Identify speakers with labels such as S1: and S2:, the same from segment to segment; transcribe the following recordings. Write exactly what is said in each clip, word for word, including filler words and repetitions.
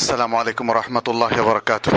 S1: السلام عليكم ورحمة الله وبركاته.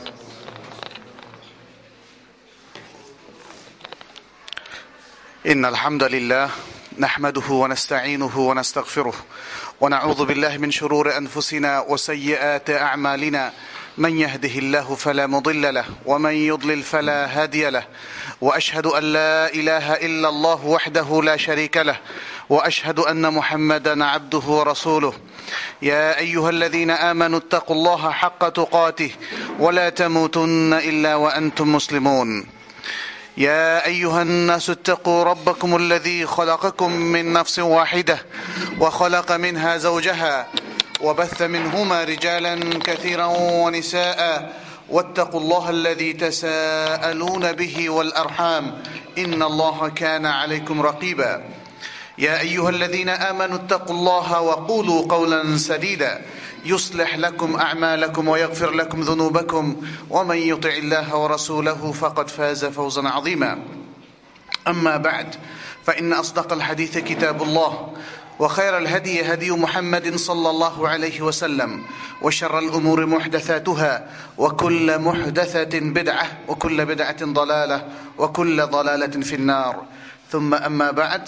S1: إن الحمد لله نحمده ونستعينه ونستغفره ونعوذ بالله من شرور أنفسنا وسيئات أعمالنا، من يهده الله فلا مضل له ومن يضلل فلا هادي له، وأشهد أن لا إله إلا الله وحده لا شريك له، وأشهد أن محمدا عبده ورسوله. يا أيها الذين آمنوا اتقوا الله حق تقاته ولا تموتن إلا وأنتم مسلمون. يا أيها الناس اتقوا ربكم الذي خلقكم من نفس واحدة وخلق منها زوجها وبث منهما رجالا كثيرا ونساء، واتقوا الله الذي تساءلون به والأرحام إن الله كان عليكم رقيبا. يا أيها الذين آمنوا اتقوا الله وقولوا قولا سديدا يصلح لكم أعمالكم ويغفر لكم ذنوبكم، ومن يطع الله ورسوله فقد فاز فوزا عظيما. أما بعد، فإن أصدق الحديث كتاب الله، وخير الهدي هدي محمد صلى الله عليه وسلم، وشر الأمور محدثاتها، وكل محدثة بدعة، وكل بدعة ضلالة، وكل ضلالة في النار. ثم أما بعد،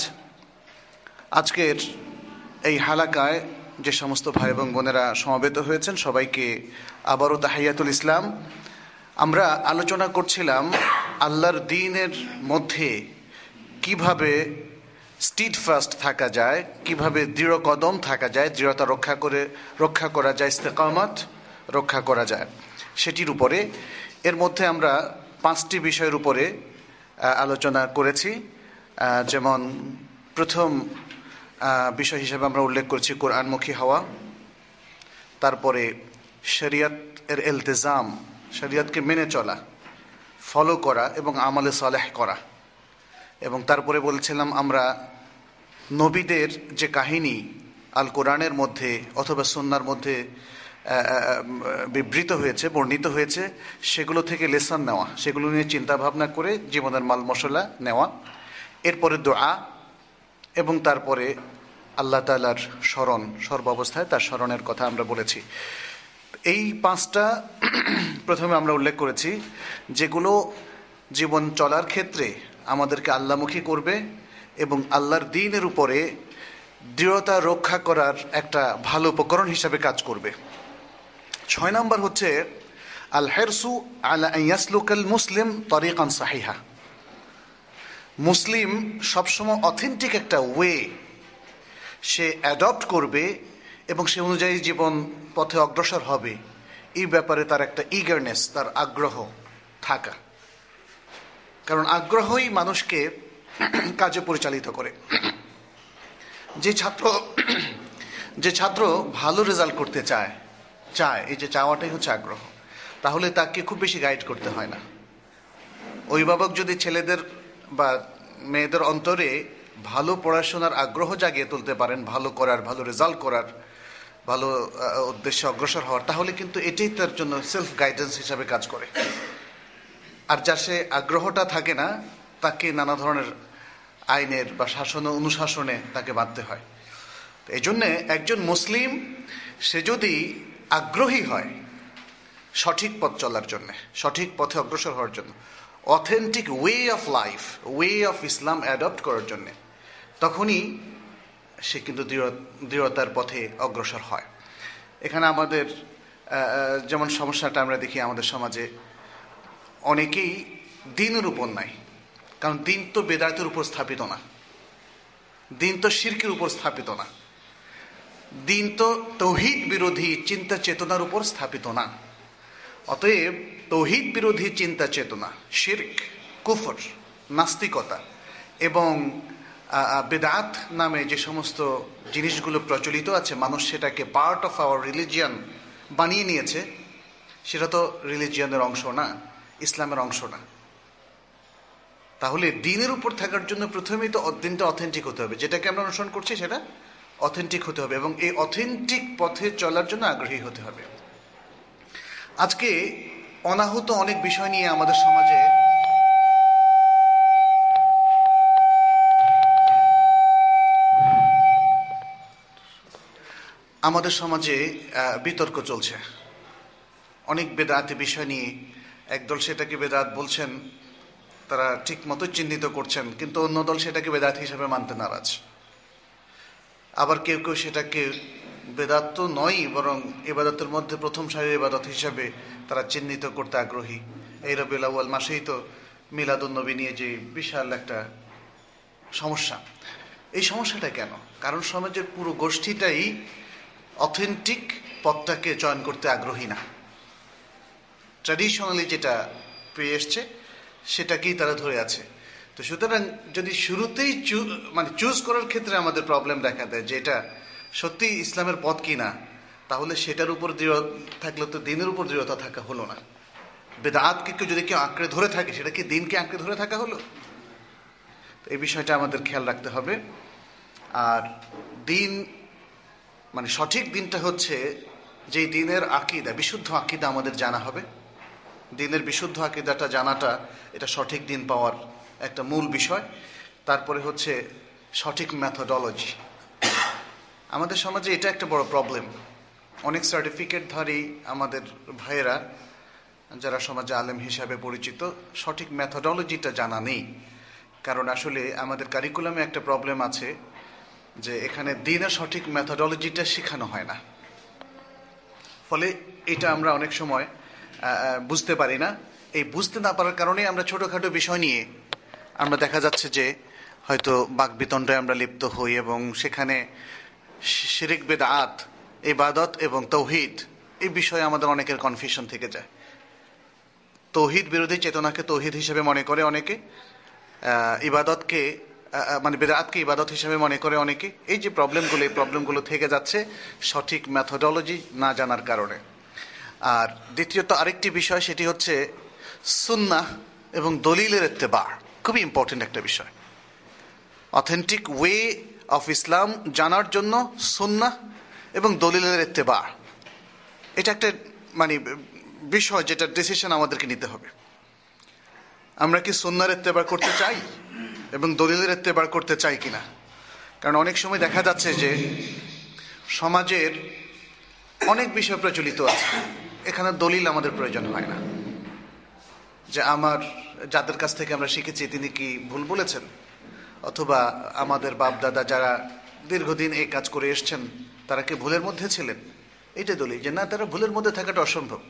S1: আজকের এই হালাকায় যে সমস্ত ভাই এবং বোনেরা সমবেত হয়েছেন সবাইকে আবারও তাহিয়াতুল ইসলাম। আমরা আলোচনা করছিলাম আল্লাহর দ্বীনের মধ্যে কিভাবে স্টিডফাস্ট থাকা যায়, কিভাবে দৃঢ় কদম থাকা যায়, দৃঢ়তা রক্ষা করে রক্ষা করা যায়, ইস্তেকামাত রক্ষা করা যায় সেটির উপরে। এর মধ্যে আমরা পাঁচটি বিষয়ের উপরে আলোচনা করেছি। যেমন প্রথম বিষয় হিসেবে আমরা উল্লেখ করছি কোরআনমুখী হওয়া, তারপরে শরিয়ত এর ইলতিজাম, শরিয়তকে মেনে চলা, ফলো করা এবং আমলে সালেহ করা, এবং তারপরে বলছিলাম আমরা নবীদের যে কাহিনী আল কোরআনের মধ্যে অথবা সুন্নাহর মধ্যে বিবৃত হয়েছে, বর্ণিত হয়েছে, সেগুলো থেকে লেসন নেওয়া, সেগুলো নিয়ে চিন্তা ভাবনা করে জীবনের মাল মশলা নেওয়া। এরপরে দোয়া, এবং তারপরে আল্লাহ তাআলার স্মরণ, সর্বাবস্থায় তার স্মরণের কথা আমরা বলেছি। এই পাঁচটা প্রথমে আমরা উল্লেখ করেছি যেগুলো জীবন চলার ক্ষেত্রে আমাদেরকে আল্লাহমুখী করবে এবং আল্লাহর দ্বীনের উপরে দৃঢ়তা রক্ষা করার একটা ভালো উপকরণ হিসাবে কাজ করবে। ছয় নম্বর হচ্ছে আল হিরসু আলা আন ইয়াসলুকাল মুসলিম তরিকান সাহিহা। মুসলিম সবসময় অথেন্টিক একটা ওয়ে সে অ্যাডপ্ট করবে এবং সে অনুযায়ী জীবন পথে অগ্রসর হবে, এই ব্যাপারে তার একটা ইগারনেস, তার আগ্রহ থাকা। কারণ আগ্রহই মানুষকে কাজে পরিচালিত করে। যে ছাত্র যে ছাত্র ভালো রেজাল্ট করতে চায় চায় এই যে চাওয়াটাই হচ্ছে আগ্রহ, তাহলে তাকে খুব বেশি গাইড করতে হয় না। অভিভাবক যদি ছেলেদের বা মেয়েদের অন্তরে ভালো পড়াশোনার আগ্রহ জাগিয়ে তুলতে পারেন, ভালো করার, ভালো রেজাল্ট করার, ভালো উদ্দেশ্যে অগ্রসর হওয়ার, তাহলে কিন্তু এটাই তার জন্য সেলফ গাইডেন্স হিসাবে কাজ করে। আর যার সে আগ্রহটা থাকে না, তাকে নানা ধরনের আইনের বা শাসন অনুশাসনে তাকে বাঁধতে হয়। এই জন্যে একজন মুসলিম সে যদি আগ্রহী হয় সঠিক পথ চলার জন্য, সঠিক পথে অগ্রসর হওয়ার জন্য, authentic way of life, way of Islam adopt করার জন্যে, তখনই সে কিন্তু দৃঢ় দৃঢ়তার পথে অগ্রসর হয়। এখানে আমাদের যেমন সমস্যাটা আমরা দেখি আমাদের সমাজে, অনেকেই দ্বীনের উপর নাই। কারণ দ্বীন তো বেদাতের উপর স্থাপিত না, দ্বীন তো শিরকের উপর স্থাপিত না, দ্বীন তো তৌহিদ বিরোধী চিন্তা চেতনার উপর স্থাপিত না। অতএব তৌহিদ বিরোধী চিন্তা চেতনা, শিরক, কুফর, নাস্তিকতা এবং বেদাত নামে যে সমস্ত জিনিসগুলো প্রচলিত আছে, মানুষ সেটাকে পার্ট অফ আওয়ার রিলিজিয়ান বানিয়ে নিয়েছে, সেটা তো রিলিজিয়ানের অংশ না, ইসলামের অংশ না। তাহলে দ্বীনের উপর থাকার জন্য প্রথমেই তো দ্বীনটা অথেন্টিক হতে হবে, যেটাকে আমরা অনুসরণ করছি সেটা অথেন্টিক হতে হবে, এবং এই অথেন্টিক পথে চলার জন্য আগ্রহী হতে হবে। আজকে অনাহুত অনেক বিষয় নিয়ে আমাদের সমাজে আমাদের সমাজে বিতর্ক চলছে। অনেক বেদাতি বিষয় নিয়ে একদল সেটাকে বেদাত বলছেন, তারা ঠিক মতো চিহ্নিত করছেন, কিন্তু অন্য দল সেটাকে বেদাত হিসেবে মানতে নারাজ। আবার কেউ কেউ সেটাকে বেদাত তো নয়, বরং ইবাদতের মধ্যে প্রথম সারির ইবাদত হিসেবে তারা চিহ্নিত করতে আগ্রহী। এই রবিউল আউয়াল মাসেই তো মিলাদুন নবী নিয়ে যে বিশাল একটা সমস্যা। এই সমস্যাটা কেন? কারণ সমাজের পুরো গোষ্ঠীটাই অথেন্টিক পথটাকে চয়ন করতে আগ্রহী না। ট্র্যাডিশনালি যেটা পেয়ে এসছে সেটাকেই তারা ধরে আছে। তো সুতরাং যদি শুরুতেই মানে চুজ করার ক্ষেত্রে আমাদের প্রবলেম দেখা দেয় যে এটা সত্যি ইসলামের পথ কিনা, তাহলে সেটার উপর দৃঢ় থাকলে তো দিনের উপর দৃঢ়তা থাকা হলো না। বেদাতকে কেউ যদি কেউ আঁকড়ে ধরে থাকে, সেটা কি দিনকে আঁকড়ে ধরে থাকা হলো? এই বিষয়টা আমাদের খেয়াল রাখতে হবে। আর দিন মানে সঠিক দিনটা হচ্ছে যেই দিনের আকীদা, বিশুদ্ধ আকীদা আমাদের জানা হবে। দিনের বিশুদ্ধ আকীদাটা জানাটা এটা সঠিক দিন পাওয়ার একটা মূল বিষয়। তারপরে হচ্ছে সঠিক মেথোডোলজি। আমাদের সমাজে এটা একটা বড় প্রবলেম। অনেক সার্টিফিকেটধারী আমাদের ভাইয়েরা যারা সমাজে আলেম হিসাবে পরিচিত, সঠিক মেথোডোলজিটা জানা নেই। কারণ আসলে আমাদের কারিকুলামে একটা প্রবলেম আছে যে এখানে দিনের সঠিক মেথোডোলজিটা শেখানো হয় না। ফলে এটা আমরা অনেক সময় বুঝতে পারি না। এই বুঝতে না পারার কারণে আমরা ছোটোখাটো বিষয় নিয়ে আমরা দেখা যাচ্ছে যে হয়তো বাকবিতণ্ডায় আমরা লিপ্ত হই, এবং সেখানে শিরক বিদআত, ইবাদত এবং তৌহিদ এই বিষয়ে আমাদের অনেকের কনফিউশন থেকে যায়। তৌহিদ বিরোধী চেতনাকে তৌহিদ হিসেবে মনে করে অনেকে, ইবাদতকে মানে বিদআতকে ইবাদত হিসেবে মনে করে অনেকে। এই যে প্রবলেমগুলো, এই প্রবলেমগুলো থেকে যাচ্ছে সঠিক মেথোডোলজি না জানার কারণে। আর দ্বিতীয়ত আরেকটি বিষয়, সেটি হচ্ছে সুন্নাহ এবং দলিলের ইত্তেবা। খুবই ইম্পর্টেন্ট একটা বিষয়। অথেন্টিক ওয়ে অফ ইসলাম জানার জন্য সুন্নাহ এবং দলিলের ইত্তেবা, এটা একটা মানে বিষয় যেটা ডিসিশন আমাদেরকে নিতে হবে। আমরা কি সুন্নাহর ইত্তেবা করতে চাই এবং দলিলের ইত্তেবা করতে চাই কিনা? কারণ অনেক সময় দেখা যাচ্ছে যে সমাজের অনেক বিষয় প্রচলিত আছে, এখানে দলিল আমাদের প্রয়োজন হয় না। যে আমার যাদের কাছ থেকে আমরা শিখেছি তিনি কি ভুল বলেছেন, অথবা আমাদের বাপ দাদা যারা দীর্ঘদিন এই কাজ করে এসছেন তারা কি ভুলের মধ্যে ছিলেন, এইটা দলিল। যে না, তারা ভুলের মধ্যে থাকাটা অসম্ভব।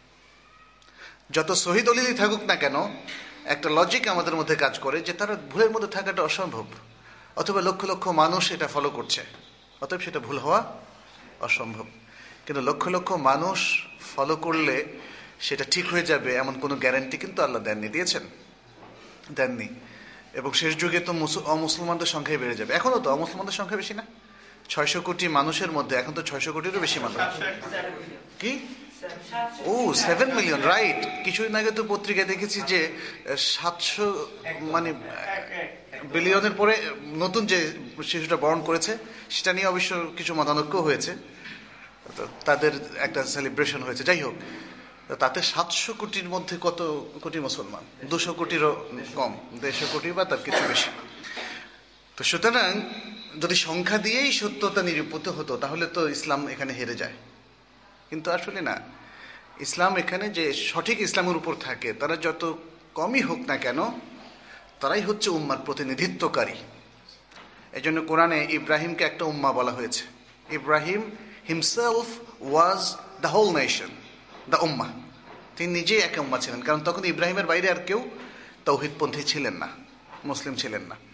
S1: যত সহি দলিলই থাকুক না কেন, একটা লজিক আমাদের মধ্যে কাজ করে যে তারা ভুলের মধ্যে থাকাটা অসম্ভব, অথবা লক্ষ লক্ষ মানুষ এটা ফলো করছে, অতএব সেটা ভুল হওয়া অসম্ভব। কিন্তু লক্ষ লক্ষ মানুষ ফলো করলে সেটা ঠিক হয়ে যাবে এমন কোনো গ্যারান্টি কিন্তু আল্লাহ দেননি। দিয়েছেন? দেননি। এবং শেষ যুগে তো অমুসলমানদের সংখ্যাই বেড়ে যাবে। এখনও তো অমুসলমানদের সংখ্যা বেশি না? ছয়শো কোটি মানুষের মধ্যে এখন তো ছয়শো কোটিরও বেশি মানুষ। কি? ও সেভেন মিলিয়ন, রাইট। কিছুদিন আগে তো পত্রিকায় দেখেছি যে সাতশো মানে বিলিয়নের পরে নতুন যে শিশুটা বরণ করেছে সেটা নিয়ে অবশ্য কিছু মতানৈক্য হয়েছে, তাদের একটা সেলিব্রেশন হয়েছে। যাই হোক, তাতে সাতশো কোটির মধ্যে কত কোটি মুসলমান? দুশো কোটিরও কম, দেড়শো কোটি বা তার কিছু বেশি। তো সুতরাং যদি সংখ্যা দিয়েই সত্যতা নিরূপিত হতো তাহলে তো ইসলাম এখানে হেরে যায়। কিন্তু আসলে না, ইসলাম এখানে যে সঠিক ইসলামের উপর থাকে তারা যত কমই হোক না কেন তারাই হচ্ছে উম্মার প্রতিনিধিত্বকারী। এই জন্য কোরআনে ইব্রাহিমকে একটা উম্মা বলা হয়েছে। Ibrahim himself was the whole nation, the ummah. তিনি নিজেই এক উম্মা ছিলেন, কারণ তখন ইব্রাহিমের বাইরে আর কেউ তাওহীদপন্থী ছিলেন না, মুসলিম ছিলেন না।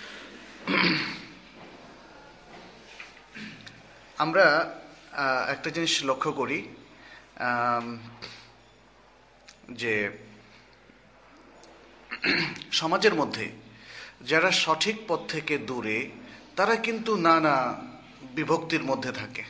S1: আমরা একটা জিনিস লক্ষ্য করি যে সমাজের মধ্যে যারা সঠিক পথ থেকে দূরে তারা কিন্তু নানা বিভক্তির মধ্যে থাকে।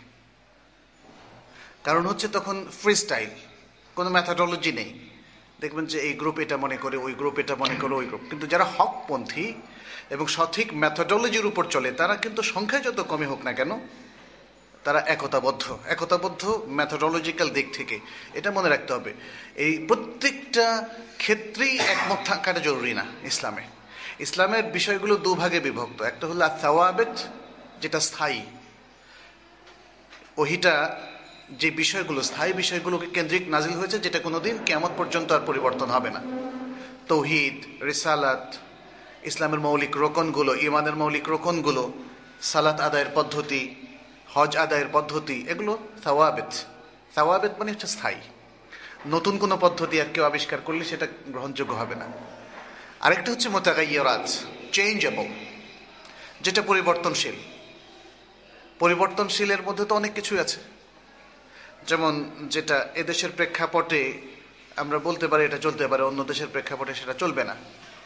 S1: কারণ হচ্ছে তখন ফ্রি স্টাইল, কোনো মেথোডোলজি নেই। দেখবেন যে এই গ্রুপ এটা মনে করে, ওই গ্রুপ এটা মনে করে, ওই গ্রুপ। কিন্তু যারা হকপন্থী এবং সঠিক মেথোডোলজির উপর চলে তারা কিন্তু সংখ্যায় যত কমই হোক না কেন তারা একতাবদ্ধ একতাবদ্ধ মেথোডোলজিক্যাল দিক থেকে। এটা মনে রাখতে হবে, এই প্রত্যেকটা ক্ষেত্রেই একমত থাকাটা জরুরি না। ইসলামে ইসলামের বিষয়গুলো দুভাগে বিভক্ত। একটা হলো আত-তাওয়াবিত, যেটা স্থায়ী, ওহিটা যে বিষয়গুলো, স্থায়ী বিষয়গুলোকে কেন্দ্রিক নাজিল হয়েছে, যেটা কোনোদিন কিয়ামত পর্যন্ত আর পরিবর্তন হবে না। তৌহিদ, রিসালাত, ইসলামের মৌলিক রোকনগুলো, ইমানের মৌলিক রোকনগুলো, সালাত আদায়ের পদ্ধতি, হজ আদায়ের পদ্ধতি, এগুলো সাওয়াবেত। সাওয়াবেত মানে হচ্ছে স্থায়ী। নতুন কোনো পদ্ধতি আর কেউ আবিষ্কার করলে সেটা গ্রহণযোগ্য হবে না। আরেকটা হচ্ছে মুতাগায়্যিরাত, চেঞ্জেবল, যেটা পরিবর্তনশীল। পরিবর্তনশীলের মধ্যে তো অনেক কিছুই আছে, যেমন যেটা এদেশের প্রেক্ষাপটে আমরা বলতে পারি এটা চলতে পারে, অন্য দেশের প্রেক্ষাপটে সেটা চলবে না।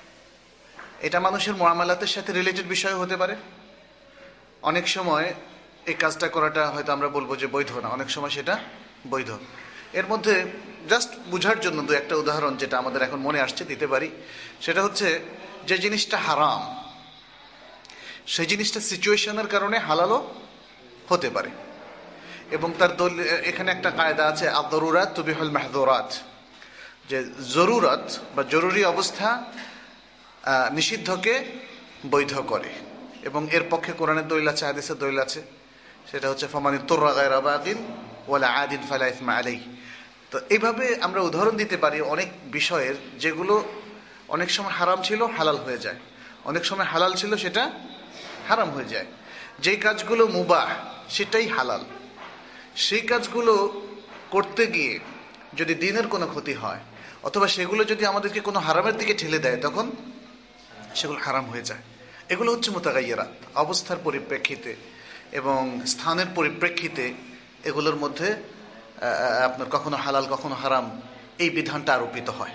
S1: এটা মানুষের মুআমালাতের সাথে রিলেটেড বিষয় হতে পারে। অনেক সময় এই কাজটা করাটা হয়তো আমরা বলবো যে বৈধ না, অনেক সময় সেটা বৈধ। এর মধ্যে জাস্ট বুঝার জন্য দু একটা উদাহরণ যেটা আমাদের এখন মনে আসছে দিতে পারি। সেটা হচ্ছে যে জিনিসটা হারাম, সেই জিনিসটা সিচুয়েশনের কারণে হালালও হতে পারে। এবং তার দল এখানে একটা কায়দা আছে, আদ-দারুরাত তুবিহুল মাহযুরাত, যে জরুরত বা জরুরি অবস্থা নিষিদ্ধকে বৈধ করে। এবং এর পক্ষে কোরআনের দলিল আছে, হাদিসের দলিল আছে। সেটা হচ্ছে ফামান ইত্তুররা গায়রা বাগিন ওয়ালা আদিন ফালা ইসমা আলাইহি। তো এইভাবে আমরা উদাহরণ দিতে পারি অনেক বিষয়ের, যেগুলো অনেক সময় হারাম ছিল হালাল হয়ে যায়, অনেক সময় হালাল ছিল সেটা হারাম হয়ে যায়। যেই কাজগুলো মুবাহ সেটাই হালাল, সেই কাজগুলো করতে গিয়ে যদি দ্বীনের কোনো ক্ষতি হয়, অথবা সেগুলো যদি আমাদেরকে কোনো হারামের দিকে ঠেলে দেয়, তখন সেগুলো হারাম হয়ে যায়। এগুলো হচ্ছে মুতাগায়্যিরাত, অবস্থার পরিপ্রেক্ষিতে এবং স্থানের পরিপ্রেক্ষিতে এগুলোর মধ্যে আপনার কখনো হালাল কখনো হারাম এই বিধানটা আরোপিত হয়।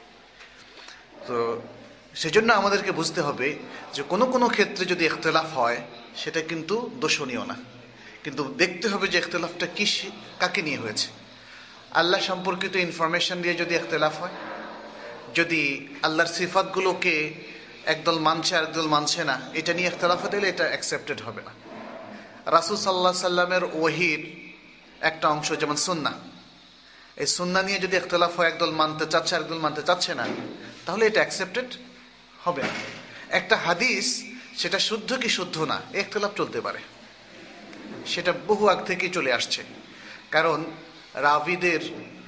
S1: তো সেজন্য আমাদেরকে বুঝতে হবে যে কোনো কোনো ক্ষেত্রে যদি ইখতিলাফ হয় সেটা কিন্তু দোষণীয় না, কিন্তু দেখতে হবে যে ইখতিলাফটা কি, কাকে নিয়ে হয়েছে। আল্লাহ সম্পর্কিত ইনফরমেশন দিয়ে যদি ইখতিলাফ হয়, যদি আল্লাহর সিফাতগুলোকে একদল মানছে আর একদল মানছে না, এটা নিয়ে ইখতিলাফ হলে এটা অ্যাকসেপ্টেড হবে না। রাসূল সাল্লাল্লাহু আলাইহি সাল্লামের ওহীর একটা অংশ যেমন সুন্নাহ, এই সুন্নাহ নিয়ে যদি ইখতিলাফ হয়, একদল মানতে চাচ্ছে আর একদল মানতে চাচ্ছে না, তাহলে এটা অ্যাকসেপ্টেড হবে না। একটা হাদিস সেটা শুদ্ধ কি শুদ্ধ না এই ইখতিলাফ চলতে পারে, সেটা বহু আগ থেকেই চলে আসছে। কারণ রাবিদের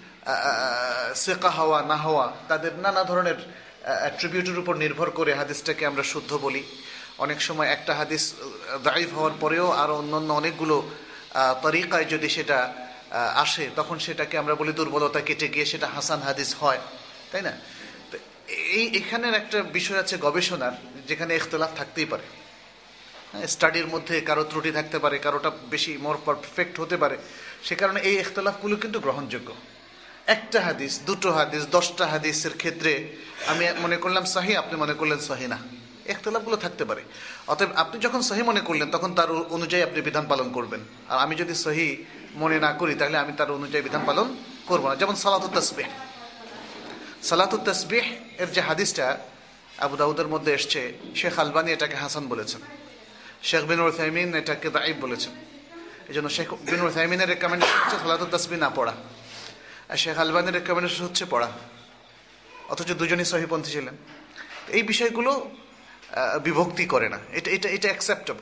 S1: সিকা হওয়া না হওয়া, তাদের নানা ধরনের অ্যাট্রিবিউটের উপর নির্ভর করে হাদিসটাকে আমরা শুদ্ধ বলি। অনেক সময় একটা হাদিস দাঈফ হওয়ার পরেও আরও অন্যান্য অনেকগুলো তরিকায় যদি সেটা আসে, তখন সেটাকে আমরা বলি দুর্বলতা কেটে গিয়ে সেটা হাসান হাদিস হয়, তাই না? এই এখানের একটা বিষয় আছে গবেষণার, যেখানে ইখতিলাফ থাকতেই পারে। স্টাডির মধ্যে কারো ত্রুটি থাকতে পারে, কারোটা বেশি মোর পারফেক্ট হতে পারে। সে কারণে এই ইখতিলাফগুলো কিন্তু গ্রহণযোগ্য। একটা হাদিস, দুটো হাদিস, দশটা হাদিসের ক্ষেত্রে আমি মনে করলাম সহিহ, আপনি মনে করলেন সহিহ না, ইখতিলাফগুলো থাকতে পারে। অতএব আপনি যখন সহিহ মনে করলেন তখন তার অনুযায়ী আপনি বিধান পালন করবেন, আর আমি যদি সহিহ মনে না করি তাহলে আমি তার অনুযায়ী বিধান পালন করব না। যেমন সালাতুত তাসবিহ, সালাতুত তাসবিহ এর যে হাদিসটা আবু দাউদের মধ্যে এসছে, শেখ আলবানী এটাকে হাসান বলেছেন, শেখ বিন উসাইমিন এটাকে দাঈফ বলেছেন। এই জন্য শেখ বিন উসাইমিনের রেকমেন্ডেশন হচ্ছে সালাতুত তাসবিহ না পড়া, আর শেখ আলবানীর রেকমেন্ডেশন হচ্ছে পড়া, অথচ দুজনই সহিহপন্থী ছিলেন। এই বিষয়গুলো বিভক্তি করে না, এটা এটা এটা অ্যাকসেপ্টেবল।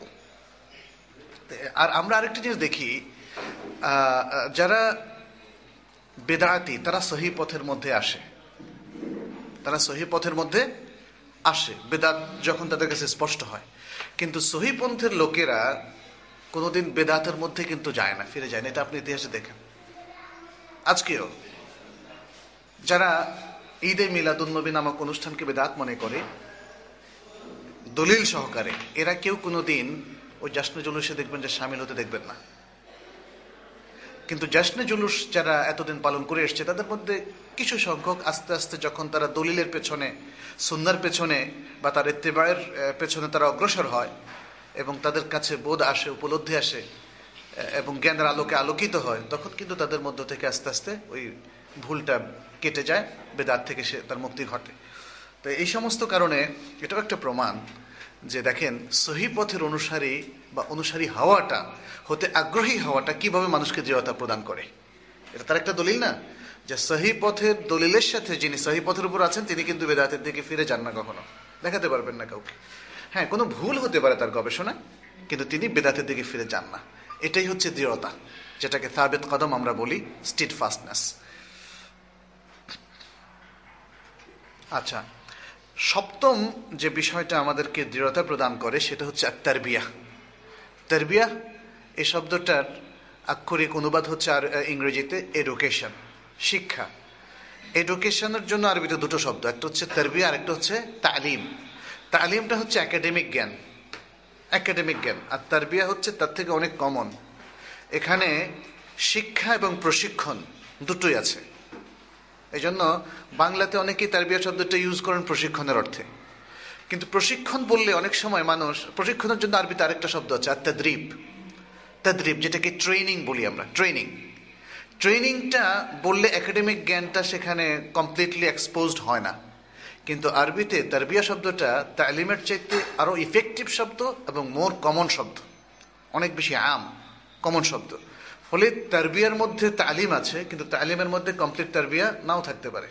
S1: আর আমরা আরেকটা জিনিস দেখি, যারা বেদাতি তারা সহিহ পথের মধ্যে আসে, তারা সহিহ পথের মধ্যে আসে বেদাত যখন তাদের কাছে স্পষ্ট হয়। কিন্তু সহিহ পন্থের লোকেরা কোনোদিন বেদাতের মধ্যে কিন্তু যায় না, ফিরে যায় না। এটা আপনি ইতিহাসে দেখেন। আজকেও যারা ঈদে মিলাদুন্নবী নামক অনুষ্ঠানকে বেদাত মনে করে দলিল সহকারে, এরা কেউ কোনোদিন ওই জাশনে জুলুসে দেখবেন যে শামিল হতে দেখবেন না। কিন্তু জাশনে জুলুস যারা এতদিন পালন করে এসছে, তাদের মধ্যে কিছু সংখ্যক আস্তে আস্তে যখন তারা দলিলের পেছনে, সুন্নাহর পেছনে বা তার ইত্তেবায়ের পেছনে তারা অগ্রসর হয় এবং তাদের কাছে বোধ আসে, উপলব্ধি আসে এবং জ্ঞানের আলোকে আলোকিত হয়, তখন কিন্তু তাদের মধ্য থেকে আস্তে আস্তে ওই ভুলটা কেটে যায়, বেদাত থেকে সে তার মুক্তি ঘটে। তো এই সমস্ত কারণে এটাও একটা প্রমাণ যে দেখেন সহিহ পথের অনুসারী বা অনুসারী হওয়াটা, হতে আগ্রহী হওয়াটা কিভাবে মানুষকে দৃঢ়তা প্রদান করে। এটা তার একটা দলিল না, যে সহিহ পথের দলিলের সাথে যিনি সহিহ পথের উপর আছেন তিনি কিন্তু বেদাতের দিকে ফিরে যান না, কখনো দেখাতে পারবেন না কাউকে। হ্যাঁ, কোনো ভুল হতে পারে তার গবেষণায়, কিন্তু তিনি বেদাতের দিকে ফিরে যান না। এটাই হচ্ছে দৃঢ়তা। যেটাকে সাবিত কদম আমরা বলি, স্টিড ফাস্টনেস। আচ্ছা, সপ্তম যে বিষয়টা আমাদেরকে দৃঢ়তা প্রদান করে সেটা হচ্ছে তারবিয়া। তারবিয়া এই শব্দটার আক্ষরিক অনুবাদ হচ্ছে আর ইংরেজিতে এডুকেশন, শিক্ষা। এডুকেশনের জন্য আরবিতে দুটো শব্দ, একটা হচ্ছে তারবিয়া আর একটা হচ্ছে তালিম। তালিমটা হচ্ছে একাডেমিক জ্ঞান, একাডেমিক জ্ঞান, আর তারবিয়া হচ্ছে তার থেকে অনেক কমন। এখানে শিক্ষা এবং প্রশিক্ষণ দুটোই আছে। এই জন্য বাংলাতে অনেকেই তারবিয়া শব্দটা ইউজ করেন প্রশিক্ষণের অর্থে, কিন্তু প্রশিক্ষণ বললে অনেক সময় মানুষ, প্রশিক্ষণের জন্য আরবিতে আরেকটা শব্দ আছে আর তাদরিব। তাদরিব যেটাকে ট্রেনিং বলি আমরা, ট্রেনিং। ট্রেনিংটা বললে একাডেমিক জ্ঞানটা সেখানে কমপ্লিটলি এক্সপোজড হয় না, কিন্তু আরবিতে তারবিয়া শব্দটা তালিমের চাইতে আরো ইফেক্টিভ শব্দ এবং মোর কমন শব্দ, অনেক বেশি আম কমন শব্দ। ফলে তারবিয়ার মধ্যে তালিম আছে, কিন্তু তালিমের মধ্যে কমপ্লিট তারবিয়া নাও থাকতে পারে।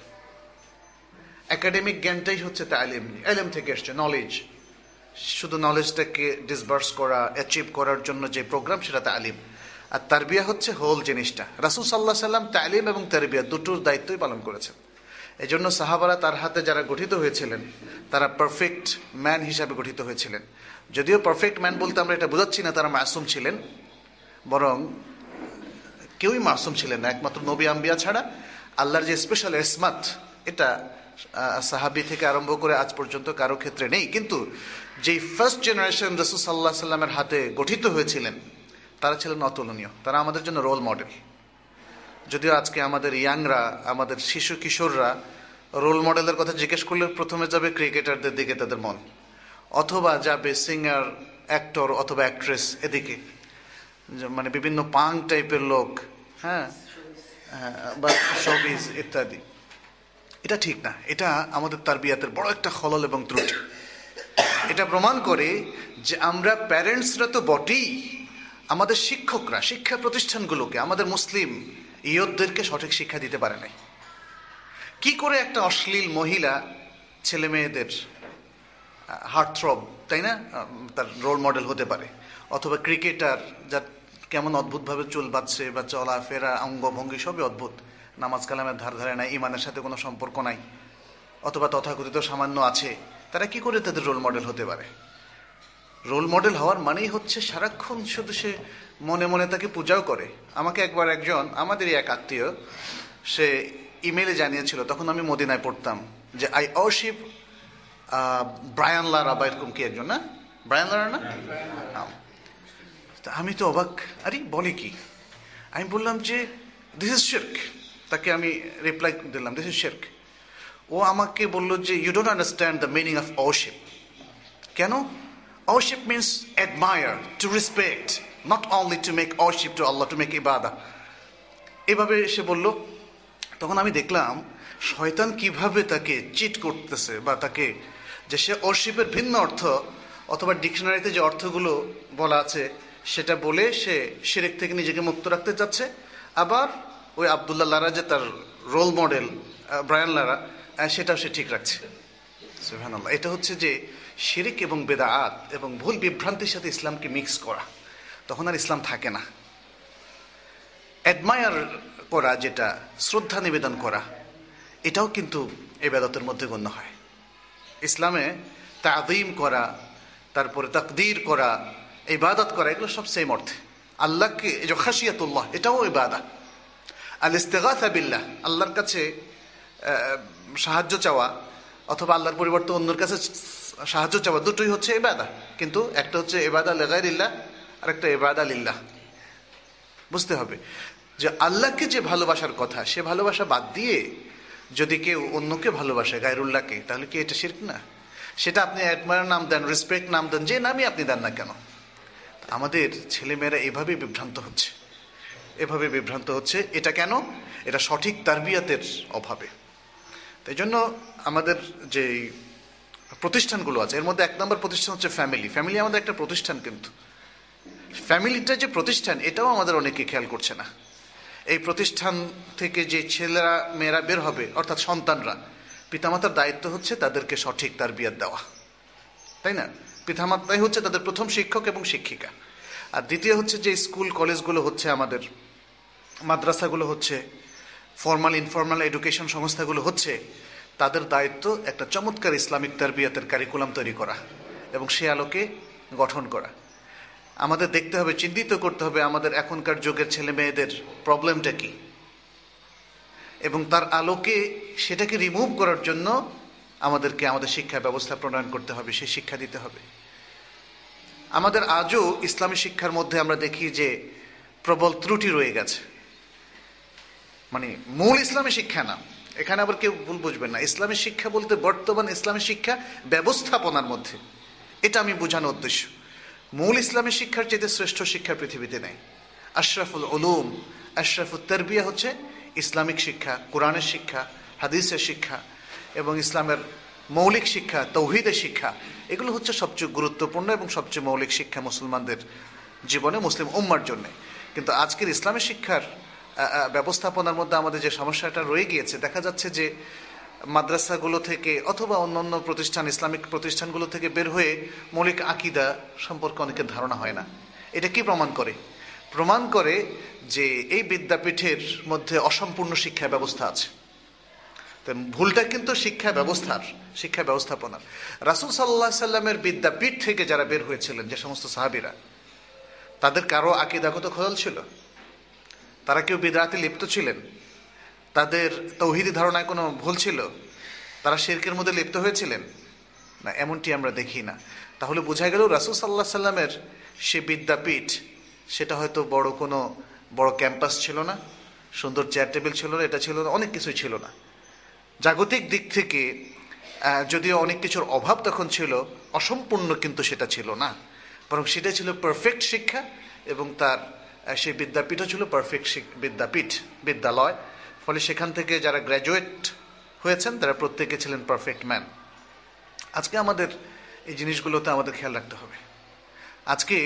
S1: একাডেমিক জ্ঞানটাই হচ্ছে তালিম, এলএম থেকে এসছে, নলেজ, শুধু নলেজটাকে ডিসবার্স করা, অ্যাচিভ করার জন্য যে প্রোগ্রাম সেটা তালিম। আর তারবিয়া হচ্ছে হোল জিনিসটা। রাসূল সাল্লাল্লাহু আলাইহি সাল্লাম তালিম এবং তারবিয়া দুটোর দায়িত্বই পালন করেছেন। এই জন্য সাহাবারা তার হাতে যারা গঠিত হয়েছিলেন তারা পারফেক্ট ম্যান হিসাবে গঠিত হয়েছিলেন। যদিও পারফেক্ট ম্যান বলতে আমরা এটা বোঝাচ্ছি না তারা মাসুম ছিলেন, বরং কেউই মাসুম ছিলেন না, একমাত্র নবী আম্বিয়া ছাড়া। আল্লাহর যে স্পেশাল ইসমাত, এটা সাহাবী থেকে আরম্ভ করে আজ পর্যন্ত কারো ক্ষেত্রে নেই। কিন্তু যেই ফার্স্ট জেনারেশন রাসূল সাল্লাল্লাহু আলাইহি সাল্লামের হাতে গঠিত হয়েছিলেন তারা ছিলেন অতুলনীয়, তারা আমাদের জন্য রোল মডেল। যদিও আজকে আমাদের ইয়াংরা, আমাদের শিশু কিশোররা রোল মডেলের কথা জিজ্ঞেস করলে প্রথমে যাবে ক্রিকেটারদের দিকে তাদের মন, অথবা যাবে সিঙ্গার, অ্যাক্টর অথবা অ্যাক্ট্রেস এদিকে, মানে বিভিন্ন পাং টাইপের লোক, হ্যাঁ, বা শোবিজ ইত্যাদি। এটা ঠিক না, এটা আমাদের তারবিয়াতের বড় একটা খলল এবং ত্রুটি। এটা প্রমাণ করে যে আমরা প্যারেন্টসরা তো বটেই, আমাদের শিক্ষকরা, শিক্ষা প্রতিষ্ঠানগুলোকে, আমাদের মুসলিম ইয়তদেরকে সঠিক শিক্ষা দিতে পারে নাই। কি করে একটা অশ্লীল মহিলা ছেলে মেয়েদের হার্টথ্রব, তাই না, তার রোল মডেল হতে পারে, অথবা ক্রিকেটার যার কেমন অদ্ভুতভাবে চুল বাঁধছে বা চলাফেরা অঙ্গভঙ্গি সবই অদ্ভুত, নামাজ কালামের ধার ধারে নাই, ইমানের সাথে কোনো সম্পর্ক নাই, অথবা তথাকথিত সামান্য আছে, তারা কি করে তাদের রোল মডেল হতে পারে? রোল মডেল হওয়ার মানেই হচ্ছে সারাক্ষণ শুধু সে মনে মনে তাকে পূজাও করে। আমাকে একবার একজন, আমাদেরই এক আত্মীয়, সে ইমেলে জানিয়েছিল, তখন আমি মদিনায় পড়তাম, যে আই ওয়ারশিপ ব্রায়ান লারা বা এরকম কি একজন, না ব্রায়ান লারা না, আমি তো অবাক, আরে বলে কি? আমি বললাম যে দিস ইজ শিরক। তাকে আমি রিপ্লাই দিলাম দিস ইজ শিরক। ও আমাকে বলল যে you don't understand the meaning of worship. কেন? Worship means admire, to respect, not only to make worship to Allah, to make ibadah. এভাবে সে বলল। তখন আমি দেখলাম শয়তান কিভাবে তাকে চিট করতেছে, বা তাকে যে সে ওয়ারশিপের ভিন্ন অর্থ অথবা ডিকশনারিতে যে অর্থগুলো বলা আছে সেটা বলে সে শিরক থেকে নিজেকে মুক্ত রাখতে চাচ্ছে। আবার ওই আব্দুল্লাহ লারা যে তার রোল মডেল ব্রায়ান লারা, সেটাও সে ঠিক রাখছে। সুবহানাল্লাহ। এটা হচ্ছে যে শিরক এবং বেদাত এবং ভুল বিভ্রান্তির সাথে ইসলামকে মিক্স করা, তখন আর ইসলাম থাকে না। অ্যাডমায়ার করা, যেটা শ্রদ্ধা নিবেদন করা, এটাও কিন্তু ইবাদতের মধ্যে গণ্য হয়। ইসলামে তাযীম করা, তারপরে তাকদীর করা, ইবাদত করা, এগুলো সব সেম অর্থে। আল্লাহকে যে খাশিয়াতুল্লাহ, এটাও ইবাদত। আল ইস্তিগাসা বিল্লাহ, আল্লাহর কাছে সাহায্য চাওয়া অথবা আল্লাহর পরিবর্তে অন্যের কাছে সাহায্য চাওয়া, দুটোই হচ্ছে ইবাদত। কিন্তু একটা হচ্ছে ইবাদত লিগাইরিল্লাহ আর একটা ইবাদত লিল্লাহ। বুঝতে হবে যে আল্লাহকে যে ভালোবাসার কথা, সে ভালোবাসা বাদ দিয়ে যদি কেউ অন্যকে ভালোবাসে, গায়রুল্লাহকে, তাহলে কি এটা শিরক না? সেটা আপনি অ্যাডমায়ার নাম দেন, রেসপেক্ট নাম দেন, যে নামই আপনি দেন না কেন। আমাদের ছেলেমেয়েরা এভাবে বিভ্রান্ত হচ্ছে, এভাবে বিভ্রান্ত হচ্ছে। এটা কেন? এটা সঠিক তারবিয়াতের অভাবে। তাই জন্য আমাদের যে প্রতিষ্ঠানগুলো আছে, এর মধ্যে এক নম্বর প্রতিষ্ঠান হচ্ছে ফ্যামিলি। ফ্যামিলি আমাদের একটা প্রতিষ্ঠান, কিন্তু ফ্যামিলিটা যে প্রতিষ্ঠান এটাও আমাদের অনেকে খেয়াল করছে না। এই প্রতিষ্ঠান থেকে যে ছেলেরা মেয়েরা বের হবে, অর্থাৎ সন্তানরা, পিতামাতার দায়িত্ব হচ্ছে তাদেরকে সঠিক তারবিয়াত দেওয়া, তাই না? পিতামাতাই হচ্ছে তাদের প্রথম শিক্ষক এবং শিক্ষিকা। আর দ্বিতীয় হচ্ছে যে স্কুল কলেজগুলো হচ্ছে আমাদের, মাদ্রাসাগুলো হচ্ছে, ফর্মাল ইনফর্মাল এডুকেশন সংস্থাগুলো হচ্ছে, তাদের দায়িত্ব একটা চমৎকার ইসলামিক তারবিয়াতের কারিকুলাম তৈরি করা এবং সে আলোকে গঠন করা। আমাদের দেখতে হবে, চিন্তিত করতে হবে আমাদের এখনকার যুগের ছেলে মেয়েদের প্রবলেমটা কি, এবং তার আলোকে সেটাকে রিমুভ করার জন্য আমাদেরকে আমাদের শিক্ষা ব্যবস্থা প্রণয়ন করতে হবে, সেই শিক্ষা দিতে হবে। আমাদের আজও ইসলামী শিক্ষার মধ্যে আমরা দেখি যে প্রবল ত্রুটি রয়ে গেছে। মানে মূল ইসলামী শিক্ষা না, এখানে আবার কেউ ভুল বুঝবেন না, ইসলামী শিক্ষা বলতে বর্তমান ইসলামী শিক্ষা ব্যবস্থাপনার মধ্যে, এটা আমি বোঝানোর উদ্দেশ্য। মূল ইসলামী শিক্ষার চেয়ে শ্রেষ্ঠ শিক্ষা পৃথিবীতে নেই। আশরাফুল উলুম, আশরাফুল তারবিয়া হচ্ছে ইসলামিক শিক্ষা, কোরআনের শিক্ষা, হাদিসের শিক্ষা এবং ইসলামের মৌলিক শিক্ষা, তৌহিদের শিক্ষা। এগুলো হচ্ছে সবচেয়ে গুরুত্বপূর্ণ এবং সবচেয়ে মৌলিক শিক্ষা মুসলমানদের জীবনে, মুসলিম উম্মার জন্য। কিন্তু আজকের ইসলামী শিক্ষার ব্যবস্থাপনার মধ্যে আমাদের যে সমস্যাটা রয়ে গিয়েছে, দেখা যাচ্ছে যে মাদ্রাসাগুলো থেকে অথবা অন্যান্য প্রতিষ্ঠান, ইসলামিক প্রতিষ্ঠানগুলো থেকে বের হয়ে মৌলিক আকীদা সম্পর্কে অনেকের ধারণা হয় না। এটা কি প্রমাণ করে? প্রমাণ করে যে এই বিদ্যাপীঠের মধ্যে অসম্পূর্ণ শিক্ষা ব্যবস্থা আছে। তো ভুলটা কিন্তু শিক্ষা ব্যবস্থার, শিক্ষা ব্যবস্থাপনার। রাসূল সাল্লাল্লাহু আলাইহি সাল্লামের বিদ্যাপীঠ থেকে যারা বের হয়েছিলেন, যে সমস্ত সাহাবীরা, তাদের কারো আকীদাগত খলল ছিল? তারা কেউ বিদআতে লিপ্ত ছিলেন? তাদের তৌহিদি ধারণায় কোনো ভুল ছিল? তারা শিরকের মধ্যে লিপ্ত হয়েছিলেন? না, এমনটি আমরা দেখি না। তাহলে বোঝা গেল রাসূল সাল্লাল্লাহু আলাইহি সাল্লামের সে বিদ্যাপীঠ, সেটা হয়তো বড় কোনো বড় ক্যাম্পাস ছিল না, সুন্দর চেয়ার টেবিল ছিল না, এটা ছিল না, অনেক কিছুই ছিল না। জাগতিক দিক থেকে যদিও অনেক কিছুর অভাব তখন ছিল, অসম্পূর্ণ কিন্তু সেটা ছিল না, বরং সেটা ছিল পারফেক্ট শিক্ষা। এবং তার সেই বিদ্যাপীঠও ছিল পারফেক্ট বিদ্যাপীঠ, বিদ্যালয়। ফলে সেখান থেকে যারা গ্র্যাজুয়েট হয়েছেন তারা প্রত্যেকে ছিলেন পারফেক্ট ম্যান। আজকে আমাদের এই জিনিসগুলোতে আমাদের খেয়াল রাখতে হবে। আজকে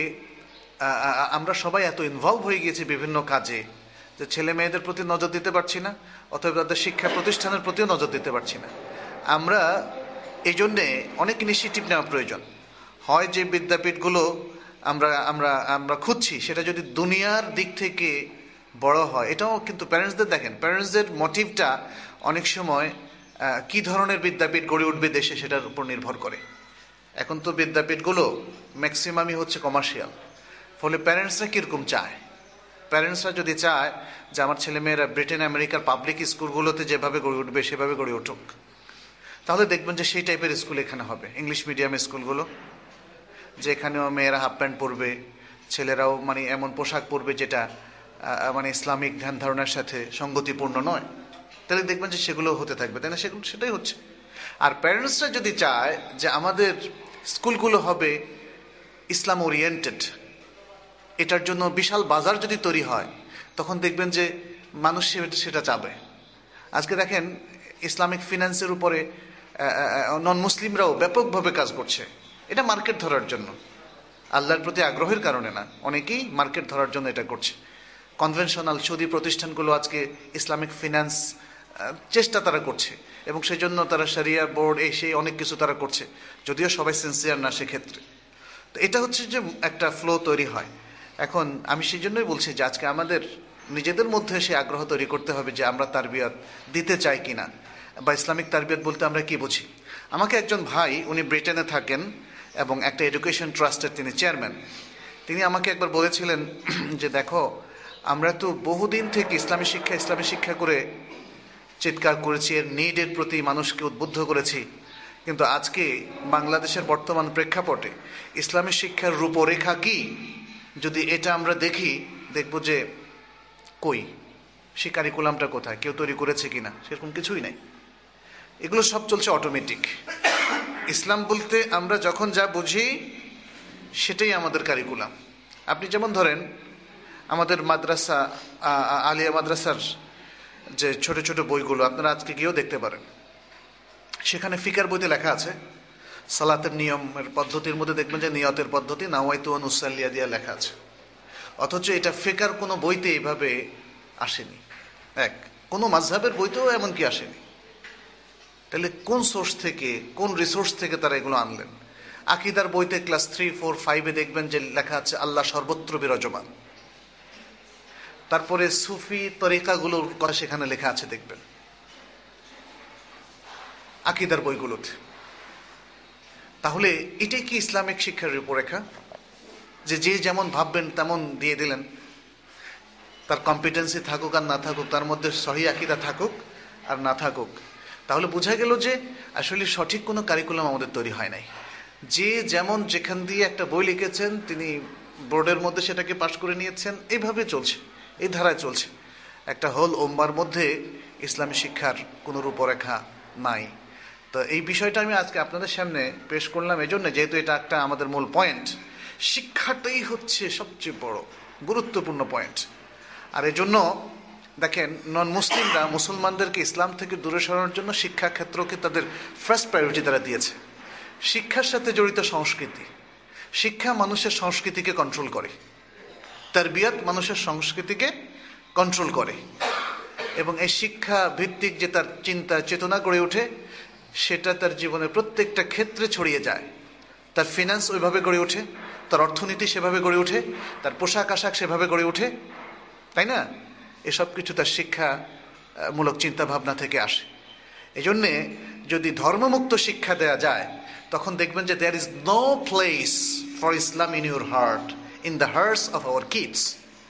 S1: আমরা সবাই এত ইনভলভ হয়ে গিয়েছি বিভিন্ন কাজে যে ছেলে মেয়েদের প্রতি নজর দিতে পারছি না, অথবা তাদের শিক্ষা প্রতিষ্ঠানের প্রতিও নজর দিতে পারছি না। আমরা এই জন্যে অনেক ইনিশিয়েটিভ নেওয়া প্রয়োজন। হয় যে বিদ্যাপীঠগুলো আমরা আমরা আমরা খুঁজছি সেটা যদি দুনিয়ার দিক থেকে বড় হয়, এটাও কিন্তু প্যারেন্টসদের দেখেন, প্যারেন্টসদের মোটিভটা অনেক সময় কি ধরনের বিদ্যাপীঠ গড়ে উঠবে দেশে সেটার উপর নির্ভর করে। এখন তো বিদ্যাপীঠগুলো ম্যাক্সিমামই হচ্ছে কমার্শিয়াল। ফলে প্যারেন্টসরা কীরকম চায়, প্যারেন্টসরা যদি চায় যে আমার ছেলেমেয়েরা ব্রিটেন আমেরিকার পাবলিক স্কুলগুলোতে যেভাবে গড়ে উঠবে সেভাবে গড়ে উঠুক, তাহলে দেখবেন যে সেই টাইপের স্কুল এখানে হবে। ইংলিশ মিডিয়াম স্কুলগুলো, যেখানেও মেয়েরা হাফ প্যান্ট পরবে, ছেলেরাও মানে এমন পোশাক পরবে যেটা মানে ইসলামিক ধ্যান ধারণার সাথে সঙ্গতিপূর্ণ নয়, তাহলে দেখবেন যে সেগুলো হতে থাকবে, তাই না? সেগুলো সেটাই হচ্ছে। আর প্যারেন্টসরা যদি চায় যে আমাদের স্কুলগুলো হবে ইসলাম ওরিয়েন্টেড, এটার জন্য বিশাল বাজার যদি তৈরি হয়, তখন দেখবেন যে মানুষ সেটা চাবে। আজকে দেখেন ইসলামিক ফিন্যান্সের উপরে নন মুসলিমরাও ব্যাপকভাবে কাজ করছে। এটা মার্কেট ধরার জন্য, আল্লাহর প্রতি আগ্রহের কারণে না, অনেকেই মার্কেট ধরার জন্য এটা করছে। কনভেনশনাল সুদী প্রতিষ্ঠানগুলো আজকে ইসলামিক ফিন্যান্স চেষ্টা তারা করছে, এবং সেই জন্য তারা শরিয়া বোর্ড এই সেই অনেক কিছু তারা করছে, যদিও সবাই সিনসিয়ার না সেক্ষেত্রে। তো এটা হচ্ছে যে একটা ফ্লো তৈরি হয়। এখন আমি সেই জন্যই বলছি যে আজকে আমাদের নিজেদের মধ্যে সে আগ্রহ তৈরি করতে হবে যে আমরা তারবিয়াত দিতে চাই কিনা, বা ইসলামিক তারবিয়াত বলতে আমরা কি বুঝি। আমাকে একজন ভাই, উনি ব্রিটেনে থাকেন এবং একটা এডুকেশন ট্রাস্টের তিনি চেয়ারম্যান, তিনি আমাকে একবার বলেছিলেন যে দেখো, আমরা তো বহুদিন থেকে ইসলামী শিক্ষা ইসলামী শিক্ষা করে চিৎকার করেছি, এর নিডের প্রতি মানুষকে উদ্বুদ্ধ করেছি, কিন্তু আজকে বাংলাদেশের বর্তমান প্রেক্ষাপটে ইসলামী শিক্ষার রূপরেখা কি যদি এটা আমরা দেখি, দেখব যে কই সে কারিকুলামটা কোথায়, কেউ তৈরি করেছে কিনা, সেরকম কিছুই নাই। এগুলো সব চলছে অটোমেটিক। ইসলাম বলতে আমরা যখন যা বুঝি সেটাই আমাদের কারিকুলাম। আপনি যেমন ধরেন আমাদের মাদ্রাসা, আলিয়া মাদ্রাসার যে ছোট ছোট বইগুলো আপনারা আজকে গিয়েও দেখতে পারেন, সেখানে ফিকার বইতে লেখা আছে সালাতের নিয়মের পদ্ধতির মধ্যে দেখবেন যে নিয়তের পদ্ধতি নাওয়াইতু আন উসাল্লিয়া দিয়া লেখা আছে, অথচ এটা ফিকার কোনো বইতে এইভাবে আসেনি, এক কোনো মাযহাবের বইতেও এমনকি আসেনি। তাহলে কোন সোর্স থেকে, কোন রিসোর্স থেকে তারা এগুলো আনলেন? আকীদার বইতে ক্লাস থ্রি ফোর ফাইভে দেখবেন যে লেখা আছে আল্লাহ সর্বত্র বিরাজমান। তারপরে সুফি তরিকাগুলোর কথা সেখানে লেখা আছে দেখবেন আকীদার বইগুলোতে। তাহলে এটাই কি ইসলামিক শিক্ষার রূপরেখা? যে যে যেমন ভাববেন তেমন দিয়ে দিলেন, তার কম্পিটেন্সি থাকুক আর না থাকুক, তার মধ্যে সহি আকীদা থাকুক আর না থাকুক। তাহলে বোঝা গেল যে আসলে সঠিক কোনো কারিকুলাম আমাদের তৈরি হয় নাই। যে যেমন যেখান দিয়ে একটা বই লিখেছেন, তিনি বোর্ডের মধ্যে সেটাকে পাশ করে নিয়েছেন, এইভাবে চলছে, এই ধারায় চলছে। একটা হোল উম্মার মধ্যে ইসলামী শিক্ষার কোনো রূপরেখা নাই। তো এই বিষয়টা আমি আজকে আপনাদের সামনে পেশ করলাম এই জন্য, যেহেতু এটা একটা আমাদের মূল পয়েন্ট। শিক্ষাটাই হচ্ছে সবচেয়ে বড় গুরুত্বপূর্ণ পয়েন্ট। আর এই জন্য দেখেন, নন মুসলিমরা মুসলমানদেরকে ইসলাম থেকে দূরে সরানোর জন্য শিক্ষা ক্ষেত্রকে তাদের ফার্স্ট প্রায়োরিটি তারা দিয়েছে। শিক্ষার সাথে জড়িত সংস্কৃতি, শিক্ষা মানুষের সংস্কৃতিকে কন্ট্রোল করে, তারবিয়াত মানুষের সংস্কৃতিকে কন্ট্রোল করে, এবং এই শিক্ষা ভিত্তিক যে তার চিন্তা চেতনা গড়ে ওঠে সেটা তার জীবনের প্রত্যেকটা ক্ষেত্রে ছড়িয়ে যায়। তার ফিনান্স ওইভাবে গড়ে ওঠে, তার অর্থনীতি সেভাবে গড়ে ওঠে, তার পোশাক আশাক সেভাবে গড়ে ওঠে, তাই না? এসব কিছু তার শিক্ষামূলক চিন্তাভাবনা থেকে আসে। এই জন্যে যদি ধর্মমুক্ত শিক্ষা দেয়া যায়, তখন দেখবেন যে there is no place for Islam in your heart, in the hearts of our kids.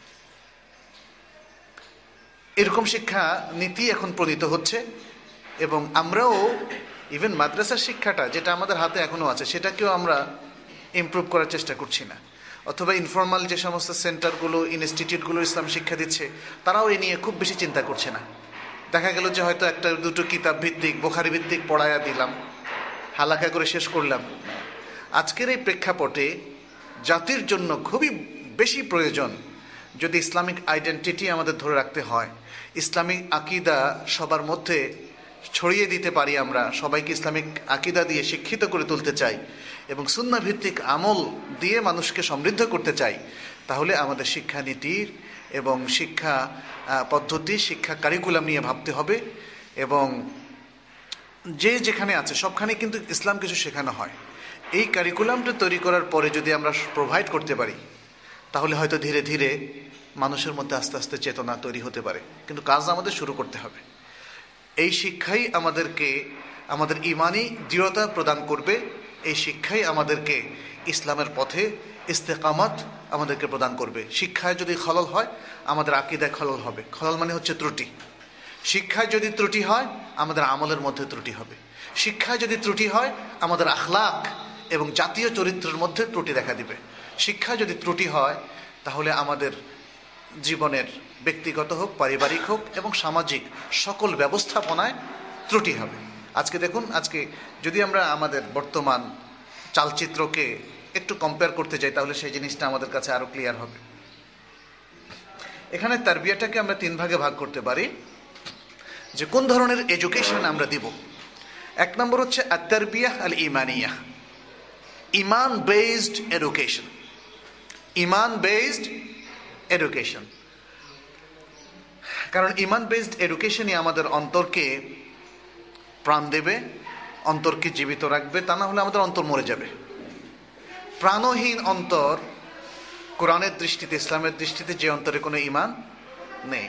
S1: এরকম শিক্ষা নীতি এখন প্রণীত হচ্ছে, এবং আমরাও ইভেন মাদ্রাসার শিক্ষাটা যেটা আমাদের হাতে এখনো আছে সেটাকেও আমরা ইমপ্রুভ করার চেষ্টা করছি না। অথবা ইনফর্মাল যে সমস্ত সেন্টারগুলো, ইনস্টিটিউটগুলো ইসলাম শিক্ষা দিচ্ছে, তারাও এ নিয়ে খুব বেশি চিন্তা করছে না। দেখা গেল যে হয়তো একটা দুটো কিতাব ভিত্তিক, বোখারি ভিত্তিক পড়ায়া দিলাম, হালাকা করে শেষ করলাম। আজকের এই প্রেক্ষাপটে জাতির জন্য খুবই বেশি প্রয়োজন, যদি ইসলামিক আইডেন্টিটি আমাদের ধরে রাখতে হয়, ইসলামিক আকীদা সবার মধ্যে ছড়িয়ে দিতে পারি, আমরা সবাইকে ইসলামিক আকীদা দিয়ে শিক্ষিত করে তুলতে চাই এবং সুন্নাহ ভিত্তিক আমল দিয়ে মানুষকে সমৃদ্ধ করতে চাই, তাহলে আমাদের শিক্ষানীতির এবং শিক্ষা পদ্ধতি, শিক্ষা কারিকুলাম নিয়ে ভাবতে হবে। এবং যে যেখানে আছে সবখানে কিন্তু ইসলাম কিছু শেখানো হয়। এই কারিকুলামটা তৈরি করার পরে যদি আমরা প্রোভাইড করতে পারি, তাহলে হয়তো ধীরে ধীরে মানুষের মধ্যে আস্তে আস্তে চেতনা তৈরি হতে পারে। কিন্তু কাজ আমাদের শুরু করতে হবে। এই শিক্ষাই আমাদেরকে আমাদের ইমানি দৃঢ়তা প্রদান করবে, এই শিক্ষাই আমাদেরকে ইসলামের পথে ইস্তেকামত আমাদেরকে প্রদান করবে। শিক্ষায় যদি খলল হয়, আমাদের আকীদায় খলল হবে। খলল মানে হচ্ছে ত্রুটি। শিক্ষায় যদি ত্রুটি হয়, আমাদের আমলের মধ্যে ত্রুটি হবে। শিক্ষায় যদি ত্রুটি হয়, আমাদের আখলাক এবং জাতীয় চরিত্রের মধ্যে ত্রুটি দেখা দিবে। শিক্ষায় যদি ত্রুটি হয়, তাহলে আমাদের জীবনের ব্যক্তিগত হোক, পারিবারিক হোক এবং সামাজিক সকল ব্যবস্থাপনায় ত্রুটি হবে। আজকে দেখুন, আজকে যদি আমরা আমাদের বর্তমান চালচিত্রকে একটু কম্পেয়ার করতে যাই, তাহলে সেই জিনিসটা আমাদের কাছে আরো ক্লিয়ার হবে। এখানে তারবিয়াটাকে আমরা তিন ভাগে ভাগ করতে পারি, যে কোন ধরনের এডুকেশন আমরা দিব। এক নম্বর হচ্ছে আত-তারবিয়াহ আল ইমানিয়াহ, ইমান বেসড এডুকেশন। ইমান বেসড এডুকেশন, কারণ ইমান বেসড এডুকেশনই আমাদের অন্তরকে প্রাণ দেবে, অন্তরকে জীবিত রাখবে। তা না হলে আমাদের অন্তর মরে যাবে। প্রাণহীন অন্তর কোরআনের দৃষ্টিতে, ইসলামের দৃষ্টিতে, যে অন্তরে কোনো ইমান নেই।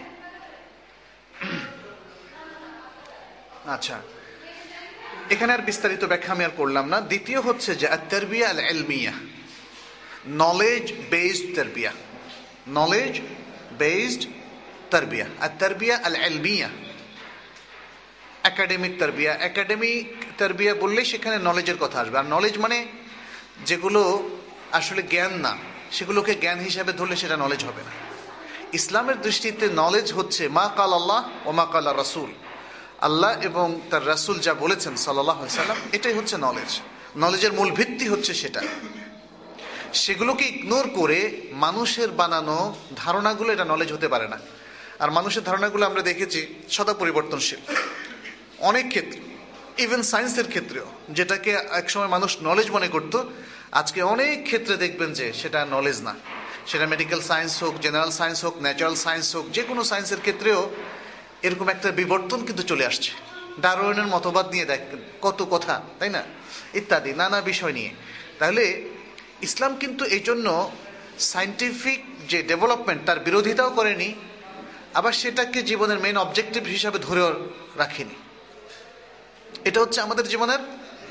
S1: আচ্ছা, এখানে আর বিস্তারিত ব্যাখ্যা আমি আর করলাম না। দ্বিতীয় হচ্ছে যে আত-তারবিয়া আল ইলমিয়া, নলেজ বেসড তারবিয়া। নলেজ বেসড তারবিয়া, আত-তারবিয়া আল ইলমিয়া, একাডেমিক তারবিয়া। একাডেমিক তারবিয়া বললে সেখানে নলেজের কথা আসবে। আর নলেজ মানে যেগুলো আসলে জ্ঞান না, সেগুলোকে জ্ঞান হিসাবে ধরলে সেটা নলেজ হবে না। ইসলামের দৃষ্টিতে নলেজ হচ্ছে মা কাল আল্লাহ ও মা কাল রাসূল, আল্লাহ এবং তার রাসূল যা বলেছেন সাল্লাল্লাহু আলাইহি সাল্লাম, এটাই হচ্ছে নলেজ। নলেজের মূল ভিত্তি হচ্ছে সেটা। সেগুলোকে ইগনোর করে মানুষের বানানো ধারণাগুলো এটা নলেজ হতে পারে না। আর মানুষের ধারণাগুলো আমরা দেখেছি সদা পরিবর্তনশীল অনেক ক্ষেত্রে, ইভেন সায়েন্সের ক্ষেত্রেও। যেটাকে একসময় মানুষ নলেজ মনে করত, আজকে অনেক ক্ষেত্রে দেখবেন যে সেটা নলেজ না। সেটা মেডিকেল সায়েন্স হোক, জেনারেল সায়েন্স হোক, ন্যাচারাল সায়েন্স হোক, যে কোনো সায়েন্সের ক্ষেত্রেও এরকম একটা বিবর্তন কিন্তু চলে আসছে। ডারউইনের মতবাদ নিয়ে দেখ কত কথা, তাই না, ইত্যাদি নানা বিষয় নিয়ে। তাহলে ইসলাম কিন্তু এই জন্য সায়েন্টিফিক যে ডেভেলপমেন্ট তার বিরোধিতাও করেনি, আবার সেটাকে জীবনের মেইন অবজেক্টিভ হিসাবে ধরে রাখিনি। এটা হচ্ছে আমাদের জীবনের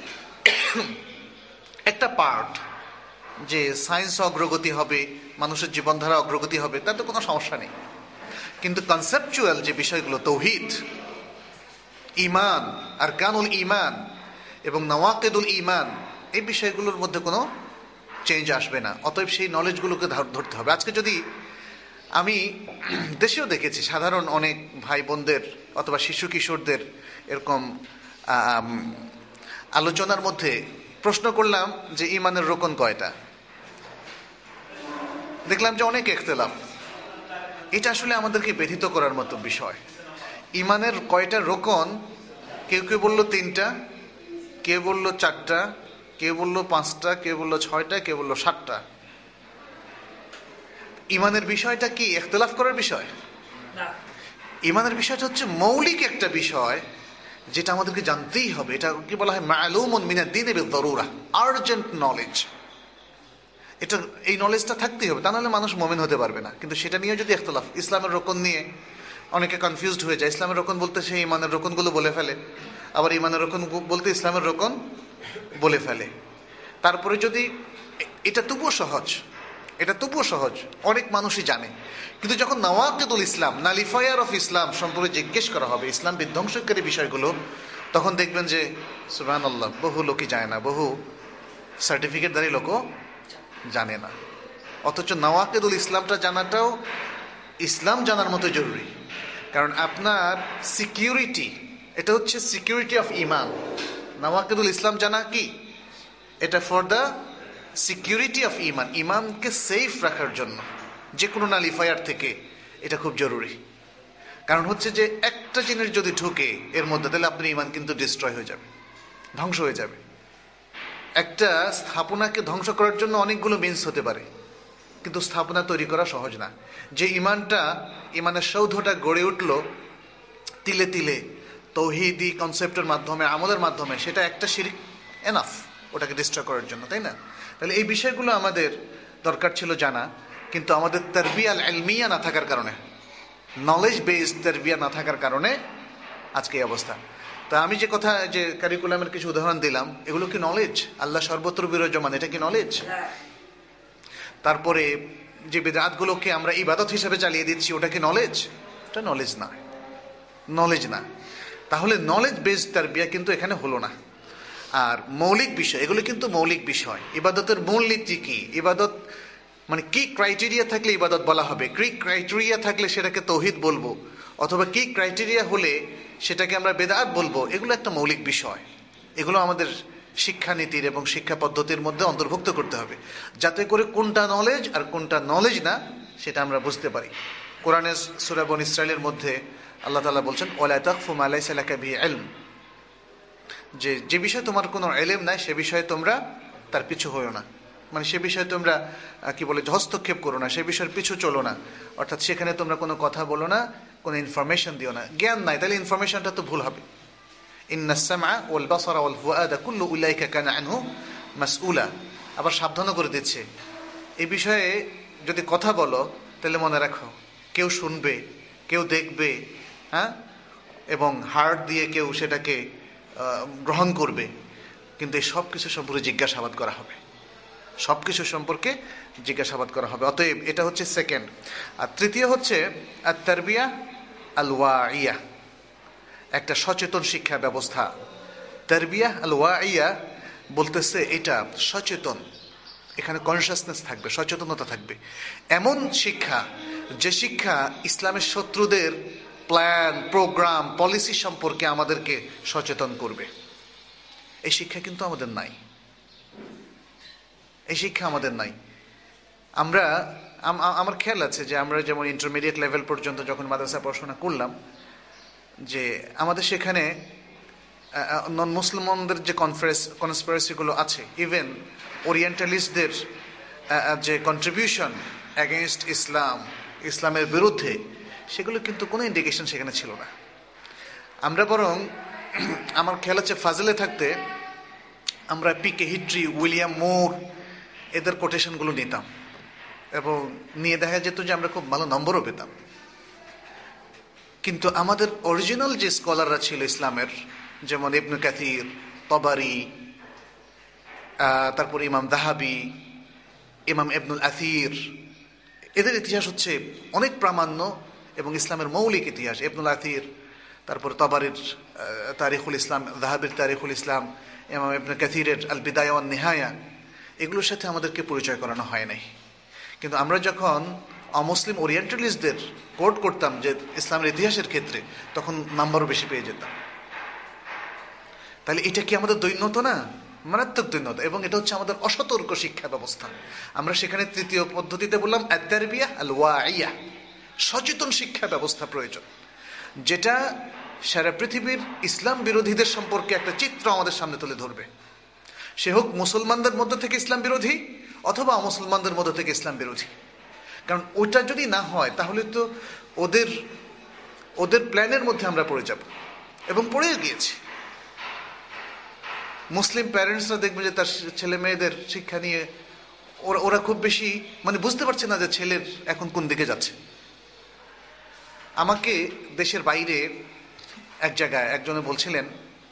S1: একটা পার্ট। যে সায়েন্স অগ্রগতি হবে, মানুষের জীবনধারা অগ্রগতি হবে, তাতে কোনো সমস্যা নেই, কিন্তু কনসেপচুয়াল যে বিষয়গুলো, তৌহিদ, ঈমান, আরকানুল ঈমান এবং নওয়াকিদুল ঈমান, এই বিষয়গুলোর মধ্যে কোনো চেঞ্জ আসবে না। অতএব সেই নলেজগুলোকে ধরতে হবে। আজকে যদি আমি দেশেও দেখেছি সাধারণ অনেক ভাই বোনদের অথবা শিশু কিশোরদের এরকম আলোচনার মধ্যে প্রশ্ন করলাম যে ঈমানের রোকন কয়টা, দেখলাম যে অনেক ইখতিলাফ। এটা আসলে আমাদেরকে ব্যথিত করার মতো বিষয়। ঈমানের কয়টা রোকন, কেউ কেউ বললো তিনটা, কেউ বললো চারটা, কেউ বললো পাঁচটা, কেউ বললো ছয়টা, কেউ বললো সাতটা। ঈমানের বিষয়টা কি ইখতিলাফ করার বিষয়? ঈমানের বিষয়টা হচ্ছে মৌলিক একটা বিষয় যেটা আমাদেরকে জানতেই হবে। এটা কি বলা হয়? মা'লুমুন মিনাদ-দীনি বিদ-দারুরা, আর্জেন্ট নলেজ। এটা এই নলেজটা থাকতেই হবে, তা নাহলে মানুষ মুমিন হতে পারবে না। কিন্তু সেটা নিয়ে যদি ইখতিলাফ, ইসলামের রোকন নিয়ে অনেকে কনফিউজড হয়ে যায়। ইসলামের রোকন বলতে সে ঈমানের রোকনগুলো বলে ফেলে, আবার ঈমানের রোকন বলতে ইসলামের রোকন বলে ফেলে। তারপরে যদি এটা তবুও সহজ, এটা তবুও সহজ, অনেক মানুষই জানে। কিন্তু যখন নওয়াকিদুল ইসলাম, নালিফায়ার অফ ইসলাম সম্পর্কে জিজ্ঞেস করা হবে, ইসলাম বিধ্বংসকারী বিষয়গুলো, তখন দেখবেন যে সুবহানাল্লাহ, বহু লোকই জানে না, বহু সার্টিফিকেটধারী লোকও জানে না। অথচ নওয়াকিদুল ইসলামটা জানাটাও ইসলাম জানার মতো জরুরি। কারণ আপনার সিকিউরিটি, এটা হচ্ছে সিকিউরিটি অফ ঈমান। নওয়াকিদুল ইসলাম জানা কি? এটা ফর দ্য সিকিউরিটি অফ ঈমান, ঈমানকে সেফ রাখার জন্য যে কোনো নালিফায়ার থেকে এটা খুব জরুরি। কারণ হচ্ছে যে একটা জিনিস যদি ঢুকে এর মধ্যে, তাহলে আপনার ঈমান কিন্তু ডিস্ট্রয় হয়ে যাবে, ধ্বংস হয়ে যাবে। একটা স্থাপনাকে ধ্বংস করার জন্য অনেকগুলো মিন্স হতে পারে, কিন্তু স্থাপনা তৈরি করা সহজ না। যে ঈমানটা, ঈমানের সৌধটা গড়ে উঠলো তিলে তিলে তৌহিদি কনসেপ্টের মাধ্যমে, আমলের মাধ্যমে, সেটা একটা শিরক এনাফ ওটাকে ডিস্ট্রয় করার জন্য, তাই না? তাহলে এই বিষয়গুলো আমাদের দরকার ছিল জানা। কিন্তু আমাদের তারবিয়া ইলমিয়া না থাকার কারণে, নলেজ বেসড তারবিয়া না থাকার কারণে আজকে এই অবস্থা। তা আমি যে কথা, যে কারিকুলামের কিছু উদাহরণ দিলাম, এগুলো কি নলেজ? আল্লাহ সর্বত্র বিরাজমান, এটা কি নলেজ? তারপরে যে বিদআতগুলোকে আমরা ইবাদত হিসেবে চালিয়ে দিচ্ছি, ওটা কি নলেজ? এটা নলেজ না, নলেজ না। তাহলে নলেজ বেসড তারবিয়া কিন্তু এখানে হলো না। আর মৌলিক বিষয়, এগুলো কিন্তু মৌলিক বিষয়। ইবাদতের মূলনীতি কি, ইবাদত মানে কি ক্রাইটেরিয়া থাকলে ইবাদত বলা হবে, কি ক্রাইটেরিয়া থাকলে সেটাকে তৌহিদ বলবো, অথবা কি ক্রাইটেরিয়া হলে সেটাকে আমরা বেদাত বলবো, এগুলো একটা মৌলিক বিষয়। এগুলো আমাদের শিক্ষানীতির এবং শিক্ষা পদ্ধতির মধ্যে অন্তর্ভুক্ত করতে হবে, যাতে করে কোনটা নলেজ আর কোনটা নলেজ না সেটা আমরা বুঝতে পারি। কোরআনের সূরা বনী ইসরাঈলের মধ্যে আল্লাহ তাআলা বলছেন, ওয়ালা তাকফু মা লাইসা লাকা বিহি ইলম, যে যে বিষয়ে তোমার কোনো ইলম নাই সে বিষয়ে তোমরা তার পিছু হইও না। মানে সে বিষয়ে তোমরা কি বলে হস্তক্ষেপ করো না, সে বিষয়ের পিছু চলো না। অর্থাৎ সেখানে তোমরা কোনো কথা বলো না, কোনো ইনফরমেশন দিও না। জ্ঞান নাই, তাহলে ইনফরমেশনটা তো ভুল হবে। ইন্নাস সামআ ওয়াল বাসারা ওয়াল ফুআদা কুল্লু উলাইকা কানা আনহু মাসউলা। আবার সাবধানও করে দিচ্ছে, এই বিষয়ে যদি কথা বলো তাহলে মনে রাখো কেউ শুনবে, কেউ দেখবে, হ্যাঁ, এবং হার্ট দিয়ে কেউ সেটাকে গ্রহণ করবে। কিন্তু এই সব কিছু সম্পর্কে জিজ্ঞাসাবাদ করা হবে, সব কিছু সম্পর্কে জিজ্ঞাসাবাদ করা হবে। অতএব এটা হচ্ছে সেকেন্ড। আর তৃতীয় হচ্ছে আত-তারবিয়া আল-ওয়াইয়া, একটা সচেতন শিক্ষা ব্যবস্থা। তারবিয়া আল-ওয়াইয়া বলতেছে এটা সচেতন, এখানে কনসাসনেস থাকবে, সচেতনতা থাকবে। এমন শিক্ষা যে শিক্ষা ইসলামের শত্রুদের প্ল্যান, প্রোগ্রাম, পলিসি সম্পর্কে আমাদেরকে সচেতন করবে। এই শিক্ষা কিন্তু আমাদের নাই, এই শিক্ষা আমাদের নাই। আমরা আমার খেয়াল আছে যে আমরা যেমন ইন্টারমিডিয়েট লেভেল পর্যন্ত যখন মাদ্রাসা পড়াশোনা করলাম, যে আমাদের সেখানে নন মুসলমানদের যে কনফারেন্স কনস্পিরেসিগুলো আছে, ইভেন ওরিয়েন্টালিস্টদের যে কন্ট্রিবিউশন অ্যাগেনস্ট ইসলাম, ইসলামের বিরুদ্ধে, সেগুলো কিন্তু কোনো ইন্ডিকেশন সেখানে ছিল না। আমরা বরং আমার খেয়াল আছে ফাজলে থাকতে আমরা পিকে হিট্রি, উইলিয়াম মুর, এদের কোটেশনগুলো নিতাম এবং নিয়ে দেখা যেত যে আমরা খুব ভালো নম্বরও পেতাম। কিন্তু আমাদের অরিজিনাল যে স্কলাররা ছিল ইসলামের, যেমন ইবনে কাসির, তাবারি, তারপর ইমাম যাহাবি, ইমাম ইবনুল আসির, এদের ইতিহাস হচ্ছে অনেক প্রামাণ্য এবং ইসলামের মৌলিক ইতিহাস। ইবনুল আসির, তারপর তাবারির তারিখুল ইসলাম, যাহাবির তারিখুল ইসলাম, ইমাম ইবনে কাসিরের আল বিদায়া ওয়ান নিহায়া, এগুলোর সাথে আমাদেরকে পরিচয় করানো হয় নাই। কিন্তু আমরা যখন অমুসলিম ওরিয়েন্টালিস্টদের কোট করতাম যে ইসলামের ইতিহাসের ক্ষেত্রে, তখন নাম্বারও বেশি পেয়ে যেতাম। তাহলে এটা কি আমাদের দৈন্যত না? মারাত্মক দৈন্যতা। এবং এটা হচ্ছে আমাদের অসতর্ক শিক্ষা ব্যবস্থা। আমরা সেখানে তৃতীয় পদ্ধতিতে বললাম আত-তারবিয়া আল ওয়াইয়া, সচেতন শিক্ষা ব্যবস্থা প্রয়োজন, যেটা সারা পৃথিবীর ইসলাম বিরোধীদের সম্পর্কে একটা চিত্র আমাদের সামনে তুলে ধরবে। সে হোক মুসলমানদের মধ্য থেকে ইসলাম বিরোধী অথবা অমুসলমানদের মধ্য থেকে ইসলাম বিরোধী। কারণ ওইটা যদি না হয় তাহলে তো ওদের ওদের প্ল্যানের মধ্যে আমরা পড়ে যাব, এবং পড়ে গিয়েছি। মুসলিম প্যারেন্টসরা দেখবে যে তার ছেলে মেয়েদের শিক্ষা নিয়ে ওরা ওরা খুব বেশি মানে বুঝতে পারছে না যে ছেলের এখন কোন দিকে যাচ্ছে। আমাকে দেশের বাইরে এক জায়গায় একজনে বলছিলেন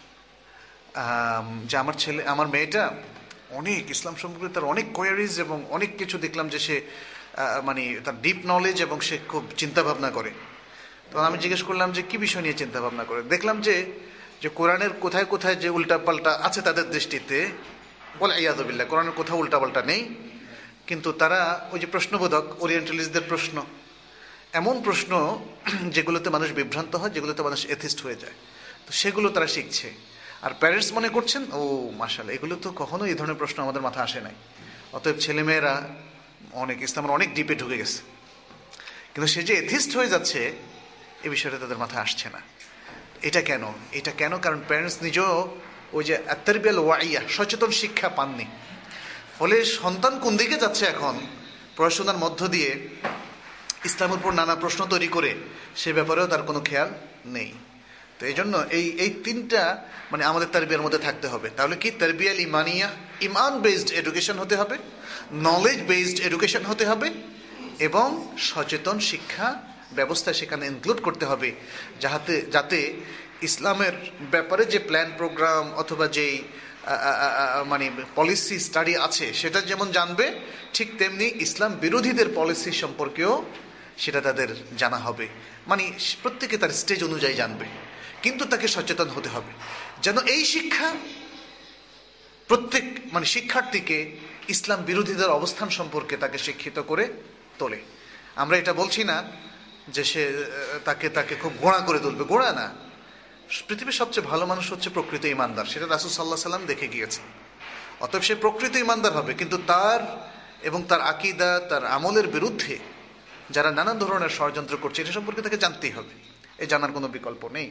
S1: যে আমার ছেলে আমার মেয়েটা অনেক ইসলাম সম্পর্কে তার অনেক কোয়ারিজ এবং অনেক কিছু দেখলাম যে সে মানে তার ডিপ নলেজ এবং সে খুব চিন্তা ভাবনা করে। তখন আমি জিজ্ঞেস করলাম যে কি বিষয় নিয়ে চিন্তা ভাবনা করে। দেখলাম যে যে কোরআনের কোথায় কোথায় যে উল্টাপাল্টা আছে তাদের দৃষ্টিতে, বলে ইয়াযুবিল্লাহ, কোরআনের কোথাও উল্টাপাল্টা নেই, কিন্তু তারা ওই যে প্রশ্নবোধক ওরিয়েন্টালিস্টদের প্রশ্ন, এমন প্রশ্ন যেগুলোতে মানুষ বিভ্রান্ত হয়, যেগুলোতে মানুষ এথিস্ট হয়ে যায়, তো সেগুলো তারা শিখছে। আর প্যারেন্টস মনে করছেন ও মাশাআল্লাহ, এগুলো তো কখনো এই ধরনের প্রশ্ন আমাদের মাথা আসে নাই, অতএব ছেলেমেয়েরা অনেক ইসলামের অনেক ডিপে ঢুকে গেছে। কিন্তু সে যে এথিস্ট হয়ে যাচ্ছে এ বিষয়টা তাদের মাথায় আসছে না। এটা কেন? এটা কেন? কারণ প্যারেন্টস নিজেও ওই যে আত-তারবিয়া আল ওয়াইয়া, সচেতন শিক্ষা পাননি। ফলে সন্তান কোন দিকে যাচ্ছে এখন পড়াশোনার মধ্য দিয়ে ইসলামের উপর নানা প্রশ্ন তৈরি করে, সে ব্যাপারেও তার কোনো খেয়াল নেই। তো এই জন্য এই এই তিনটা মানে আমাদের তারবিয়ার মধ্যে থাকতে হবে। তাহলে কি? তারবিয়া আল ইমানিয়া, ইমান বেসড এডুকেশন হতে হবে, নলেজ বেসড এডুকেশন হতে হবে, এবং সচেতন শিক্ষা ব্যবস্থা সেখানে ইনক্লুড করতে হবে, যাতে যাতে ইসলামের ব্যাপারে যে প্ল্যান প্রোগ্রাম অথবা যেই মানে পলিসি স্টাডি আছে সেটা যেমন জানবে, ঠিক তেমনি ইসলাম বিরোধীদের পলিসি সম্পর্কেও সেটা তাদের জানা হবে। মানে প্রত্যেকে তার স্টেজ অনুযায়ী জানবে, কিন্তু তাকে সচেতন হতে হবে যেন এই শিক্ষা প্রত্যেক মানে শিক্ষার্থীকে ইসলাম বিরোধীদের অবস্থান সম্পর্কে তাকে শিক্ষিত করে তোলে। আমরা এটা বলছি না যে সে তাকে তাকে খুব গোঁড়া করে তুলবে, গোঁড়া না। পৃথিবীর সবচেয়ে ভালো মানুষ হচ্ছে প্রকৃত ইমানদার, সেটা রাসূল সাল্লাল্লাহু আলাইহি সাল্লাম দেখে গিয়েছেন। অতএব সে প্রকৃত ইমানদার হবে, কিন্তু তার এবং তার আকীদা, তার আমলের বিরুদ্ধে যারা নানা ধরনের ষড়যন্ত্র করছে এটা সম্পর্কে তাকে জানতেই হবে, এ জানার কোনো বিকল্প নেই।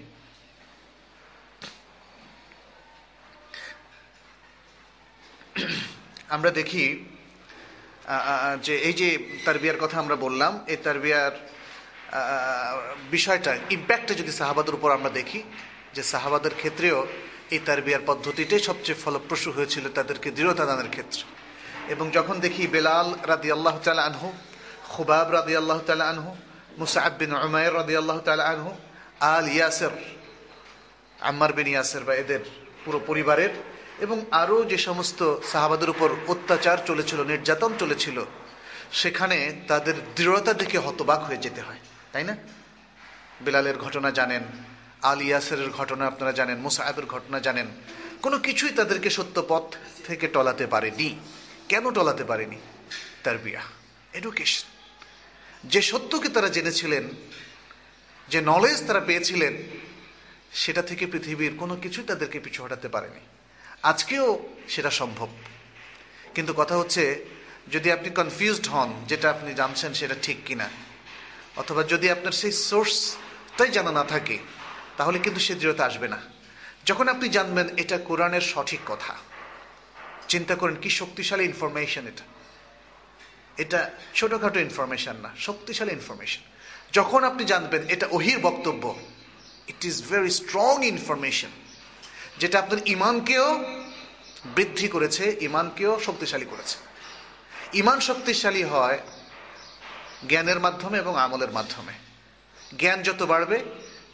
S1: আমরা দেখি যে এই যে তারবিয়ার কথা আমরা বললাম, এই তারবিয়ার বিষয়টা ইম্প্যাক্টটা যদি সাহাবাদের উপর আমরা দেখি, যে সাহাবাদের ক্ষেত্রেও এই তারবিয়ার পদ্ধতিটাই সবচেয়ে ফলপ্রসূ হয়েছিল তাদেরকে দৃঢ়তা দানের ক্ষেত্রে। এবং যখন দেখি বেলাল রাদিয়াল্লাহু তাআলা আনহু, খুবাব রাদিয়াল্লাহু তাআলা আনহু, মুসআব বিন উমাইর রাদিয়াল্লাহু তাআলা আনহু, আল ইয়াসির, আম্মার বিন ইয়াসির বা এদের পুরো পরিবারের, এবং আরও যে সমস্ত সাহাবাদের উপর অত্যাচার চলেছিল, নির্যাতন চলেছিল, সেখানে তাদের দৃঢ়তা দেখে হতবাক হয়ে যেতে হয়, তাই না? বেলালের ঘটনা জানেন, আল ইয়াসিরের ঘটনা আপনারা জানেন, মুসআবের ঘটনা জানেন। কোনো কিছুই তাদেরকে সত্য পথ থেকে টলাতে পারেনি। কেন টলাতে পারেনি? তারবিয়া, এডুকেশন। যে সত্যকে তারা জেনেছিলেন, যে নলেজ তারা পেয়েছিলেন, সেটা থেকে পৃথিবীর কোনো কিছুই তাদেরকে পিছু হটাতে পারেনি। আজকেও সেটা সম্ভব, কিন্তু কথা হচ্ছে যদি আপনি কনফিউজড হন যেটা আপনি জানছেন সেটা ঠিক কিনা, অথবা যদি আপনার সেই সোর্সটাই জানা না থাকে, তাহলে কিন্তু সে দৃঢ়তা আসবে না। যখন আপনি জানবেন এটা কোরআনের সঠিক কথা, চিন্তা করেন কি শক্তিশালী ইনফরমেশন এটা। এটা ছোটখাটো ইনফরমেশন না, শক্তিশালী ইনফরমেশন। যখন আপনি জানবেন এটা ওহীর বক্তব্য, it is very strong information, যেটা আপনার ইমানকেও বৃদ্ধি করেছে, ইমানকেও শক্তিশালী করেছে। ইমান শক্তিশালী হয় জ্ঞানের মাধ্যমে এবং আমলের মাধ্যমে। জ্ঞান যত বাড়বে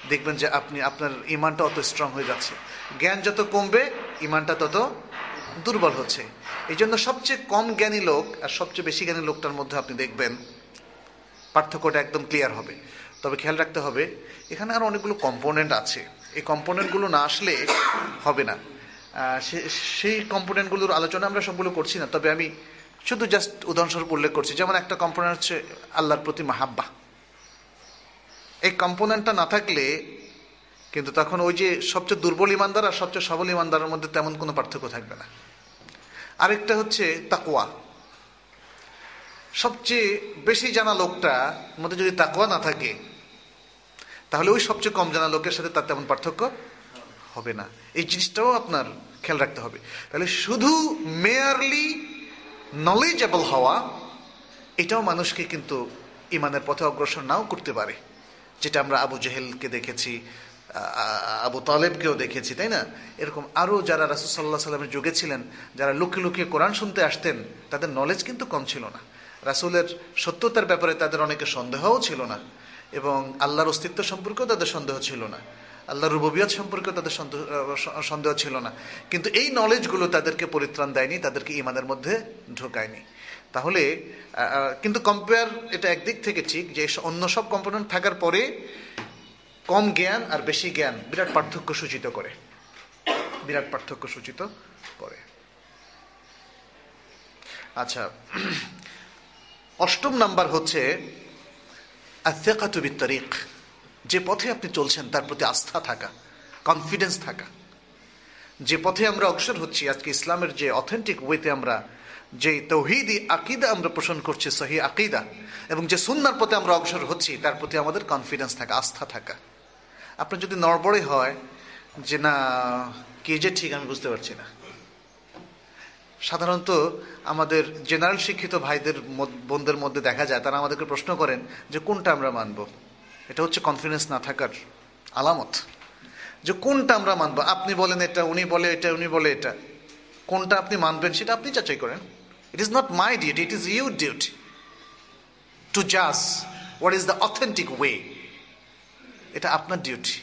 S2: দেখবেন যে আপনি আপনার ইমানটা অত স্ট্রং হয়ে যাচ্ছে। জ্ঞান যত কমবে ইমানটা তত দুর্বল হচ্ছে। এই জন্য সবচেয়ে কম জ্ঞানী লোক আর সবচেয়ে বেশি জ্ঞানী লোকটার মধ্যে আপনি দেখবেন পার্থক্যটা একদম ক্লিয়ার হবে। তবে খেয়াল রাখতে হবে এখানে আরো অনেকগুলো কম্পোনেন্ট আছে, এই কম্পোনেন্টগুলো না আসলে হবে না। সেই কম্পোনেন্টগুলোর আলোচনা আমরা সবগুলো করছি না, তবে আমি শুধু জাস্ট উদাহরণস্বরূপ উল্লেখ করছি। যেমন একটা কম্পোনেন্ট হচ্ছে আল্লাহর প্রতি মাহাব্বা। এই কম্পোনেন্টটা না থাকলে কিন্তু তখন ওই যে সবচেয়ে দুর্বল ইমানদার আর সবচেয়ে সবল ইমানদারের মধ্যে তেমন কোনো পার্থক্য থাকবে না। আরেকটা হচ্ছে তাকওয়া। সবচেয়ে বেশি জানা লোকটা মধ্যে যদি তাকওয়া না থাকে তাহলে ওই সবচেয়ে কম জানা লোকের সাথে তার তেমন পার্থক্য হবে না। এই জিনিসটাও আপনার খেয়াল রাখতে হবে। তাহলে শুধু মেয়ারলি নলেজেবল হওয়া এটাও মানুষকে কিন্তু ইমানের পথে অগ্রসর নাও করতে পারে, যেটা আমরা আবু জেহেলকে দেখেছি, আবু তালেবকেও দেখেছি, তাই না? এরকম আরো যারা রাসূল সাল্লাল্লাহু আলাইহি সাল্লামের যুগে ছিলেন, যারা লুকিয়ে লুকিয়ে কোরআন শুনতে আসতেন, তাদের নলেজ কিন্তু কম ছিল না। রাসূলের সত্যতার ব্যাপারে তাদের অনেকের সন্দেহও ছিল না, এবং আল্লাহর অস্তিত্ব সম্পর্কেও তাদের সন্দেহ ছিল না, আল্লাহর রুবুবিয়ত সম্পর্কেও তাদের সন্দেহ ছিল না। কিন্তু এই নলেজগুলো তাদেরকে পরিত্রাণ দেয়নি, তাদেরকে ঈমানের মধ্যে ঢোকায়নি। তাহলে কিন্তু কম্পেয়ার এটা একদিক থেকে ঠিক, যে অন্য সব কম্পোনেন্ট থাকার পরে কম জ্ঞান আর বেশি জ্ঞান বিরাট পার্থক্য সূচিত করে, বিরাট পার্থক্য সূচিত করে। আচ্ছা, অষ্টম নাম্বার হচ্ছে আস-সিকাতু বিত-তারিক। যে পথে আপনি চলছেন তার প্রতি আস্থা থাকা, কনফিডেন্স থাকা। যে পথে আমরা অগ্রসর হচ্ছি, আজকে ইসলামের যে অথেন্টিক ওয়েতে আমরা যে তাওহীদি আকীদা আমরা পোষণ করছি, সহিহ আকীদা, এবং যে সুন্নাহর পথে আমরা অগ্রসর হচ্ছি তার প্রতি আমাদের কনফিডেন্স থাকা, আস্থা থাকা। আপনার যদি নড়বড়ে হয় যে না কে যে ঠিক আমি বুঝতে পারছি না, সাধারণত আমাদের জেনারেল শিক্ষিত ভাইদের বোনদের মধ্যে দেখা যায় তারা আমাদেরকে প্রশ্ন করেন যে কোনটা আমরা মানব। এটা হচ্ছে কনফিডেন্স না থাকার আলামত, যে কোনটা আমরা মানব। আপনি বলেন এটা, উনি বলে এটা, উনি বলে এটা, কোনটা আপনি মানবেন সেটা আপনি যাচাই করেন। It is not my duty, it is your duty to জাজ what is the authentic way. এটা আপনার ডিউটি।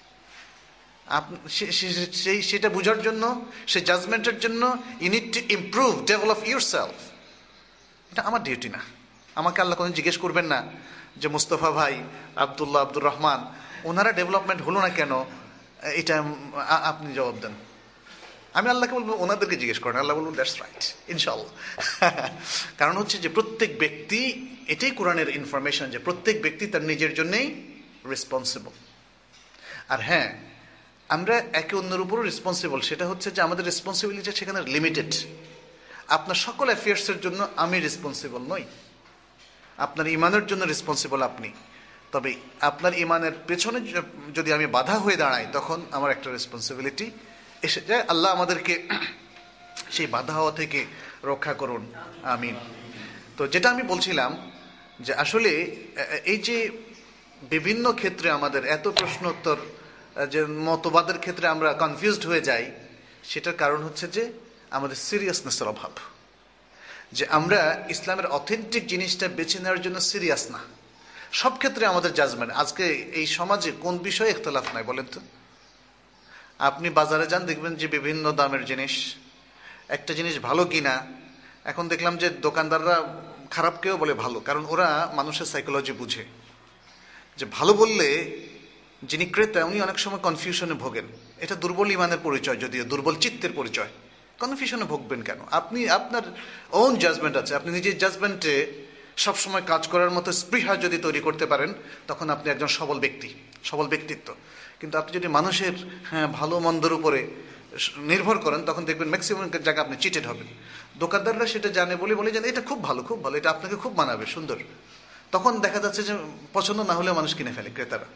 S2: সেটা বোঝার জন্য, সে জাজমেন্টের জন্য you need to improve, develop yourself. এটা আমার ডিউটি না। আমাকে আল্লাহ কোনো জিজ্ঞেস করবেন না যে মুস্তফা ভাই, আব্দুল্লাহ, আব্দুর রহমান, ওনারা ডেভেলপমেন্ট হলো না কেন, এটা আপনি জবাব দেন। আমি আল্লাহকে বলবো ওনাদেরকে জিজ্ঞেস করেন। আল্লাহ বলবো দ্যাটস রাইট, ইনশাআল্লাহ। কারণ হচ্ছে যে প্রত্যেক ব্যক্তি, এটাই কোরআনের ইনফরমেশন, যে প্রত্যেক ব্যক্তি তার নিজের জন্যই রেসপন্সিবল। আর হ্যাঁ, আমরা একে অন্যের উপরও রেসপন্সিবল। সেটা হচ্ছে যে আমাদের রেসপন্সিবিলিটি সেখানে লিমিটেড। আপনার সকল অ্যাফেয়ার্সের জন্য আমি রেসপন্সিবল নই। আপনার ইমানের জন্য রেসপন্সিবল আপনি। তবে আপনার ইমানের পেছনে যদি আমি বাধা হয়ে দাঁড়াই তখন আমার একটা রেসপন্সিবিলিটি এসে যায়। আল্লাহ আমাদেরকে সেই বাধা হওয়া থেকে রক্ষা করুন, আমিন। তো যেটা আমি বলছিলাম যে আসলে এই যে বিভিন্ন ক্ষেত্রে আমাদের এত প্রশ্ন উত্তর, যে মতবাদের ক্ষেত্রে আমরা কনফিউজড হয়ে যাই, সেটার কারণ হচ্ছে যে আমাদের সিরিয়াসনেসের অভাব। যে আমরা ইসলামের অথেন্টিক জিনিসটা বেছে নেওয়ার জন্য সিরিয়াস না। সব ক্ষেত্রে আমাদের জাজমেন্ট। আজকে এই সমাজে কোন বিষয়ে ইখতিলাফ নাই বলেন তো? আপনি বাজারে যান, দেখবেন যে বিভিন্ন দামের জিনিস, একটা জিনিস ভালো কিনা। এখন দেখলাম যে দোকানদাররা খারাপ কেউ বলে ভালো, কারণ ওরা মানুষের সাইকোলজি বুঝে। যে ভালো বললে যিনি ক্রেতা উনি অনেক সময় কনফিউশনে ভোগেন। এটা দুর্বল ইমানের পরিচয়, যদিও দুর্বল চিত্তের পরিচয়। কনফিউশনে ভোগবেন কেন? আপনি আপনার ওন জাজমেন্ট আছে, আপনি নিজের জাজমেন্টে সবসময় কাজ করার মতো স্পৃহা যদি তৈরি করতে পারেন তখন আপনি একজন সবল ব্যক্তি, সবল ব্যক্তিত্ব। কিন্তু আপনি যদি মানুষের হ্যাঁ ভালো মন্দর উপরে নির্ভর করেন তখন দেখবেন ম্যাক্সিমাম জায়গায় আপনি চিটেড হবেন। দোকানদাররা সেটা জানে বলে বলে জানে এটা খুব ভালো, খুব ভালো, এটা আপনাকে খুব মানাবে, সুন্দর। তখন দেখা যাচ্ছে যে পছন্দ না হলেও মানুষ কিনে ফেলে, ক্রেতারা।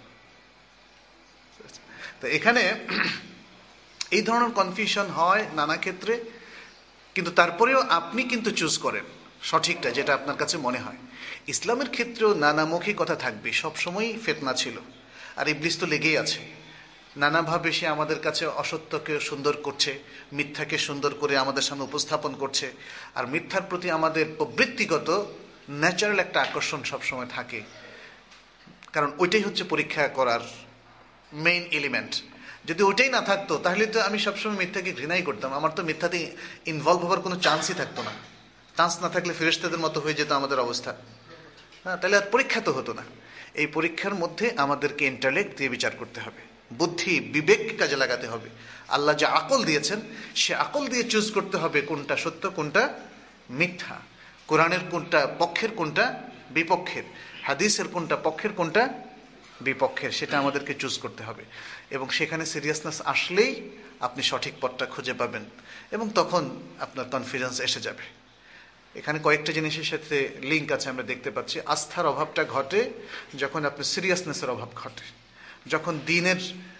S2: তো এখানে এই ধরনের কনফিউশন হয় নানা ক্ষেত্রে, কিন্তু তারপরেও আপনি কিন্তু চুজ করেন সঠিকটা, যেটা আপনার কাছে মনে হয়। ইসলামের ক্ষেত্রেও নানামুখী কথা থাকবে, সবসময়ই ফিতনা ছিল। আর ইবলিস তো লেগেই আছে, নানাভাবে সে আমাদের কাছে অসত্যকে সুন্দর করছে, মিথ্যাকে সুন্দর করে আমাদের সামনে উপস্থাপন করছে। আর মিথ্যার প্রতি আমাদের প্রবৃত্তিগত ন্যাচারাল একটা আকর্ষণ সবসময় থাকে, কারণ ওইটাই হচ্ছে পরীক্ষা করার মেইন এলিমেন্ট। যদি ওটাই না থাকতো তাহলে তো আমি সবসময় মিথ্যাকে ঘৃণাই করতাম, আমার তো মিথ্যাতে ইনভলভ হওয়ার কোনো চান্সই থাকতো না। চান্স না থাকলে ফেরেশতাদের মতো হয়ে যেত আমাদের অবস্থা, হ্যাঁ, তাহলে আর পরীক্ষা তো হতো না। এই পরীক্ষার মধ্যে আমাদেরকে ইন্টালেক্ট দিয়ে বিচার করতে হবে, বুদ্ধি বিবেককে কাজে লাগাতে হবে। আল্লাহ যে আকল দিয়েছেন সে আকল দিয়ে চুজ করতে হবে কোনটা সত্য কোনটা মিথ্যা, কোরআনের কোনটা পক্ষের কোনটা বিপক্ষের, হাদিসের কোনটা পক্ষের কোনটা বিপক্ষের, সেটা আমাদেরকে চুজ করতে হবে। এবং সেখানে সিরিয়াসনেস আসলেই আপনি সঠিক পথটা খুঁজে পাবেন এবং তখন আপনার কনফিডেন্স এসে যাবে। এখানে কয়েকটা জিনিসের সাথে লিঙ্ক আছে আমরা দেখতে পাচ্ছি। আস্থার অভাবটা ঘটে যখন আপনার সিরিয়াসনেসের অভাব ঘটে, যখন দিনের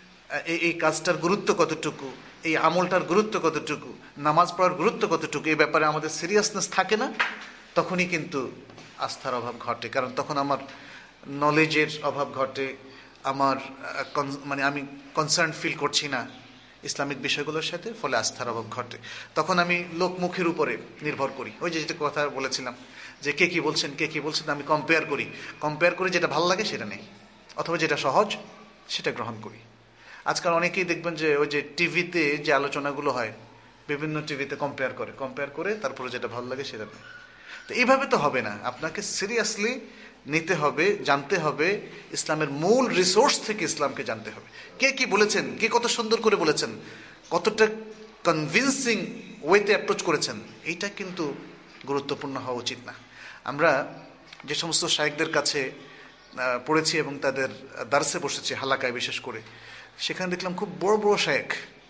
S2: এই কাজটার গুরুত্ব কতটুকু, এই আমলটার গুরুত্ব কতটুকু, নামাজ পড়ার গুরুত্ব কতটুকু, এই ব্যাপারে আমাদের সিরিয়াসনেস থাকে না, তখনই কিন্তু আস্থার অভাব ঘটে। কারণ তখন আমার নলেজের অভাব ঘটে, আমার মানে আমি কনসার্ন ফিল করছি না ইসলামিক বিষয়গুলোর সাথে, ফলে আস্থার অভাব ঘটে। তখন আমি লোকমুখের উপরে নির্ভর করি, ওই যে যেটা কথা বলেছিলাম যে কে কি বলছেন কে কি বলছেন আমি কম্পেয়ার করি, কম্পেয়ার করে যেটা ভালো লাগে সেটা নেই, অথবা যেটা সহজ সেটা গ্রহণ করি। আজকাল অনেকেই দেখবেন যে ওই যে টিভিতে যে আলোচনাগুলো হয়, বিভিন্ন টিভিতে কম্পেয়ার করে কম্পেয়ার করে তারপরে যেটা ভালো লাগে সেটা নেই। তো এইভাবে তো হবে না, আপনাকে সিরিয়াসলি নিতে হবে, জানতে হবে, ইসলামের মূল রিসোর্স থেকে ইসলামকে জানতে হবে। কে কি বলেছেন, কে কত সুন্দর করে বলেছেন, কতটা কনভিন্সিং ওয়েতে অ্যাপ্রোচ করেছেন, এইটা কিন্তু গুরুত্বপূর্ণ হওয়া উচিত না। আমরা যে সমস্ত শায়েখদের কাছে পড়েছি এবং তাদের দার্সে বসেছি, হালাকায় বিশেষ করে, সেখানে দেখলাম খুব বড় বড় শায়েখ,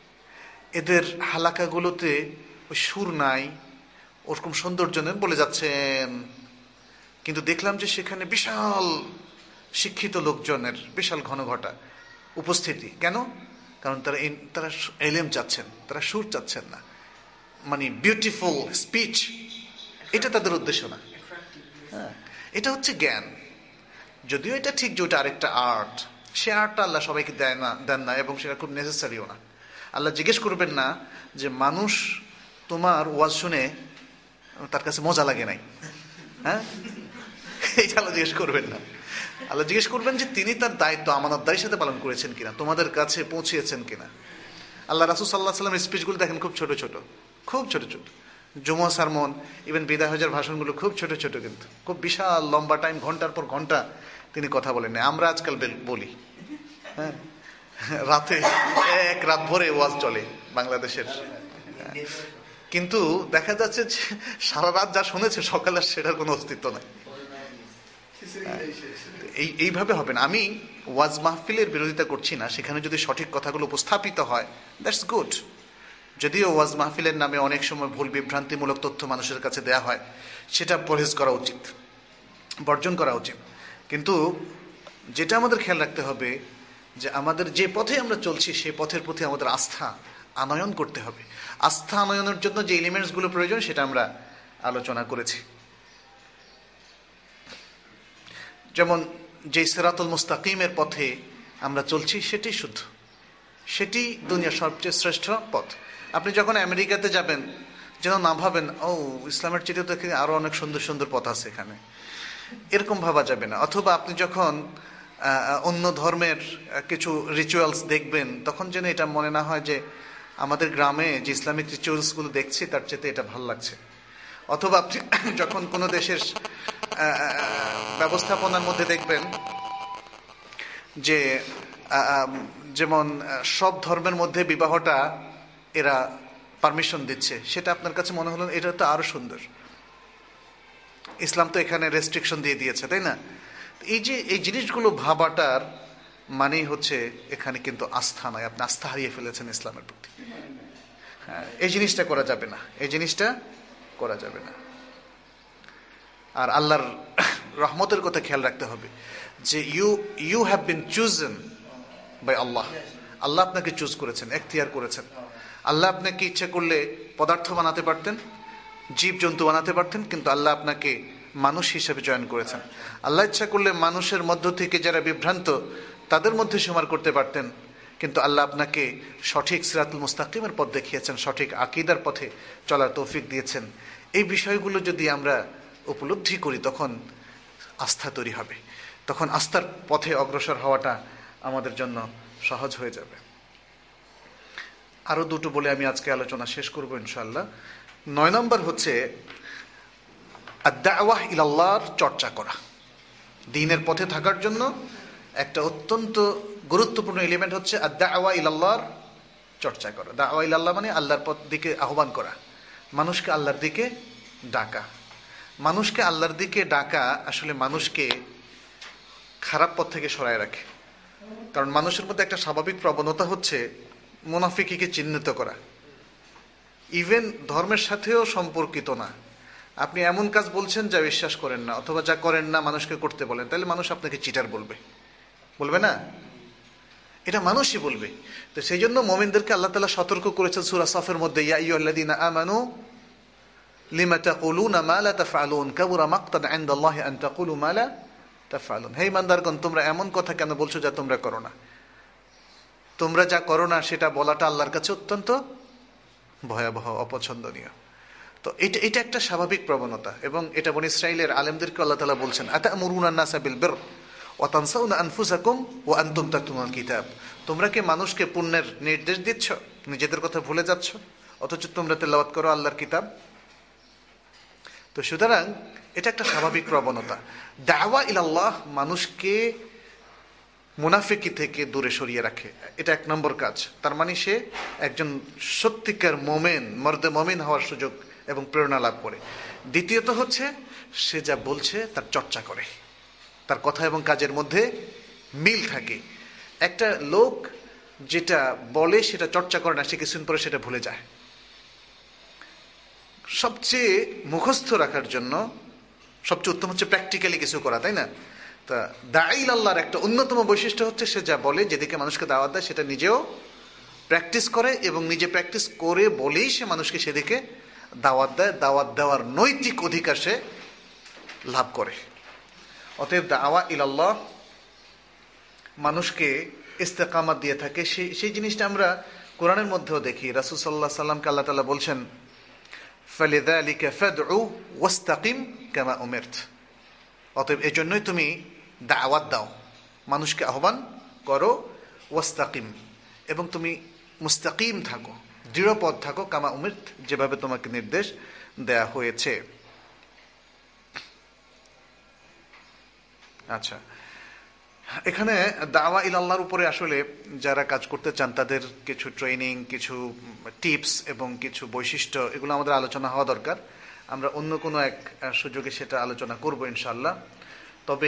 S2: এদের হালাকাগুলোতে ওই সুর নাই, ওরকম সৌন্দর্য নেই বলে যাচ্ছেন, কিন্তু দেখলাম যে সেখানে বিশাল শিক্ষিত লোকজনের বিশাল ঘনঘটা উপস্থিতি। কেন? কারণ তারা তারা এলেম চাচ্ছেন, তারা সুর চাচ্ছেন না, মানে বিউটিফুল স্পিচ, এটা তাদের উদ্দেশ্য না। হ্যাঁ, এটা হচ্ছে জ্ঞান। যদিও এটা ঠিক যে ওটা আরেকটা আর্ট, সে আর্টটা আল্লাহ সবাইকে দেয় না, দেন না, এবং সেটা খুব নেসেসারিও না। আল্লাহ জিজ্ঞেস করবেন না যে মানুষ তোমার ওয়াজ শুনে তার কাছে মজা লাগে নাই, হ্যাঁ, এইটা আল্লাহ জিজ্ঞেস করবেন না। আল্লাহ জিজ্ঞেস করবেন যে তিনি তার দায়িত্ব আমানতদারির সাথে পালন করেছেন কিনা, তোমাদের কাছে পৌঁছিয়েছেন কিনা। আল্লাহ রাসূল সাল্লাল্লাহু আলাইহি ওয়াসাল্লামের স্পিচগুলো দেখেন, খুব ছোট ছোট, খুব ছোট ছোট। জুমা সারমন, ইভেন বিদায় হজের ভাষণগুলো খুব ছোট ছোট, কিন্তু খুব বিশাল লম্বা টাইম, ঘন্টার পর ঘন্টা তিনি কথা বলেন না। আমরা আজকাল বলি, হ্যাঁ, রাতে এক রাত ভরে ওয়াজ চলে বাংলাদেশের, কিন্তু দেখা যাচ্ছে যে সারা রাত যা শুনেছে সকালে সেটার কোনো অস্তিত্ব নাই। এই এইভাবে হবে না। আমি ওয়াজ মাহফিলের বিরোধিতা করছি না, সেখানে যদি সঠিক কথাগুলো উপস্থাপিত হয় দ্যাটস গুড। যদিও ওয়াজ মাহফিলের নামে অনেক সময় ভুল বিভ্রান্তিমূলক তথ্য মানুষের কাছে দেয়া হয়, সেটা পরহেজ করা উচিত, বর্জন করা উচিত। কিন্তু যেটা আমাদের খেয়াল রাখতে হবে যে আমাদের যে পথে আমরা চলছি সেই পথের প্রতি আমাদের আস্থা আনয়ন করতে হবে। আস্থা আনয়নের জন্য যে এলিমেন্টসগুলো প্রয়োজন সেটা আমরা আলোচনা করেছি। যেমন যে সিরাতুল মুস্তাকিমের পথে আমরা চলছি সেটি শুদ্ধ, সেটি দুনিয়ার সবচেয়ে শ্রেষ্ঠ পথ। আপনি যখন আমেরিকাতে যাবেন যেন না ভাবেন ও ইসলামের চেয়ে তো এখানে আরো অনেক সুন্দর সুন্দর পথ আছে এখানে, এরকম ভাবা যাবে না। অথবা আপনি যখন অন্য ধর্মের কিছু রিচুয়ালস দেখবেন তখন যেন এটা মনে না হয় যে আমাদের গ্রামে যে ইসলামিক রিচুয়ালসগুলো দেখছি তার চেয়ে এটা ভালো লাগছে। অথবা আপনি যখন কোনো দেশের ব্যবস্থাপনার মধ্যে দেখবেন যে যেমন সব ধর্মের মধ্যে বিবাহটা এরা পারমিশন দিচ্ছে, সেটা আপনার কাছে মনে হলো এটা তো আরো সুন্দর, ইসলাম তো এখানে রেস্ট্রিকশন দিয়ে দিয়েছে, তাই না? এই যে এই জিনিসগুলো ভাবাটার মানেই হচ্ছে এখানে কিন্তু আস্থা নয়, আপনি আস্থা হারিয়ে ফেলেছেন ইসলামের প্রতি। হ্যাঁ, এই জিনিসটা করা যাবে না, এই জিনিসটা করা যাবে না। আর আল্লাহর রহমতের কথা খেয়াল রাখতে হবে যে you you have been chosen by Allah. আল্লাহ আপনাকে চুজ করেছেন, এখতিয়ার করেছেন। আল্লাহ আপনাকে ইচ্ছে করলে পদার্থ বানাতে পারতেন, জীব জন্তু বানাতে পারতেন, কিন্তু আল্লাহ আপনাকে মানুষ হিসেবে চয়ন করেছেন। আল্লাহ ইচ্ছা করলে মানুষের মধ্য থেকে যারা বিভ্রান্ত তাদের মধ্যে সমার করতে পারতেন, কিন্তু আল্লাহ আপনাকে সঠিক সিরাতুল মুস্তাকিমের পথ দেখিয়েছেন, সঠিক আকীদার পথে চলার তৌফিক দিয়েছেন। এই বিষয়গুলো যদি আমরা উপলব্ধি করি তখন আস্থা তৈরি হবে, তখন আস্থার পথে অগ্রসর হওয়াটা আমাদের জন্য সহজ হয়ে যাবে। আরো দুটো বলে আমি আজকে আলোচনা শেষ করব ইনশাআল্লাহ। নয় নম্বর হচ্ছে আদ-দাওয়াহ ইলাল্লাহর চর্চা করা। দ্বীনের পথে থাকার জন্য একটা অত্যন্ত গুরুত্বপূর্ণ এলিমেন্ট হচ্ছে আদ-দাওয়া ইলাল্লাহর চর্চা করা। দাওয়া ইলাল্লাহ মানে আল্লাহর পথ দিকে আহ্বান করা, মানুষকে আল্লাহর দিকে ডাকা। মানুষকে আল্লাহর দিকে ডাকা আসলে মানুষকে খারাপ পথ থেকে সরায় রাখে। কারণ মানুষের মধ্যে একটা স্বাভাবিক প্রবণতা হচ্ছে মুনাফিককে চিহ্নিত করা, ইভেন ধর্মের সাথেও সম্পর্কিত না। আপনি এমন কাজ বলছেন যা বিশ্বাস করেন না, অথবা যা করেন না মানুষকে করতে বলেন, তাহলে মানুষ আপনাকে চিটার বলবে, বলবে না? এটা মানুষই বলবে। তো সেই জন্য মুমিনদেরকে আল্লাহ তাআলা সতর্ক করেছেন সূরা সাফের মধ্যে, ইয়া আইয়ুহাল্লাযীনা আমানু লিমা তাকুলুনা মা লা তাফআলুন কাবুরা মাকতান ইনদাল্লাহি আন তাকুলু মা লা তাফআলুন। হে ইমানদারগণ, তোমরা এমন কথা কেন বলছো যা তোমরা করো না? তোমরা যা করো না সেটা বলাটা আল্লাহর কাছে অত্যন্ত ভয়াবহ, অপছন্দনীয়। তো এটা এটা একটা স্বাভাবিক প্রবণতা, এবং এটা বনী ইসরাইলের আলেমদেরকে আল্লাহ তাআলা বলছেন, আতা'মুরুনা আন-নাসা বিল বির ওয়া তানসাউনা আনফুসাকুম ওয়া আনতুম তাতলুনাল কিতাব। তোমরা কি মানুষকে পুণ্যের নির্দেশ দিচ্ছ, নিজেদের কথা ভুলে যাচ্ছ, অথচ তোমরা তেলাওয়াত করো আল্লাহর কিতাব। তো সুতরাং এটা একটা স্বাভাবিক প্রবণতা। দাওয়া ইলাল্লাহ মানুষকে মুনাফিকি থেকে দূরে সরিয়ে রাখে, এটা এক নম্বর কাজ। তার মানে সে একজন সত্যিকার মোমেন, মর্দে মোমেন হওয়ার সুযোগ এবং প্রেরণা লাভ করে। দ্বিতীয়ত হচ্ছে সে যা বলছে তার চর্চা করে, তার কথা এবং কাজের মধ্যে মিল থাকে। একটা লোক যেটা বলে সেটা চর্চা করে না, সে কিছুদিন পরে সেটা ভুলে যায়। সবচেয়ে মুখস্থ রাখার জন্য সবচেয়ে উত্তম হচ্ছে প্র্যাকটিক্যালি কিছু করা, তাই না? তা দাঈ ইলাল্লাহর একটা অন্যতম বৈশিষ্ট্য হচ্ছে সে যা বলে, যেদিকে মানুষকে দাওয়াত দেয়, সেটা নিজেও প্র্যাকটিস করে, এবং নিজে প্র্যাকটিস করে বলেই সে মানুষকে সেদিকে দাওয়াত দেয়। দাওয়াত দেওয়ার নৈতিক অধিকার সে লাভ করে। অতএব দাওয়া ইলাল্লাহ মানুষকে ইস্তেকামাত দিয়ে থাকে। সেই সেই জিনিসটা আমরা কোরআনের মধ্যেও দেখি। রাসূল সাল্লাল্লাহু আলাইহি সাল্লামকে আল্লাহ তাআলা বলছেন, ফালিযালিকা ফাদউ ওয়াস্তাকিম কামা উমিরত। অতএব এই জন্যই তুমি দাওয়াত দাও, মানুষকে আহ্বান করো, ওয়াস্তাকিম, এবং তুমি মুস্তাকিম থাকো, দৃঢ় পথ থাকো, কামা উমিরত, যেভাবে তোমাকে নির্দেশ দেয়া হয়েছে। আচ্ছা, এখানে দাওয়া ইলাল্লাহর উপরে আসলে যারা কাজ করতে চান তাদের কিছু ট্রেনিং, কিছু টিপস এবং কিছু বৈশিষ্ট্য, এগুলো আমাদের আলোচনা হওয়া দরকার। আমরা অন্য কোনো এক সুযোগে সেটা আলোচনা করব ইনশাআল্লাহ। তবে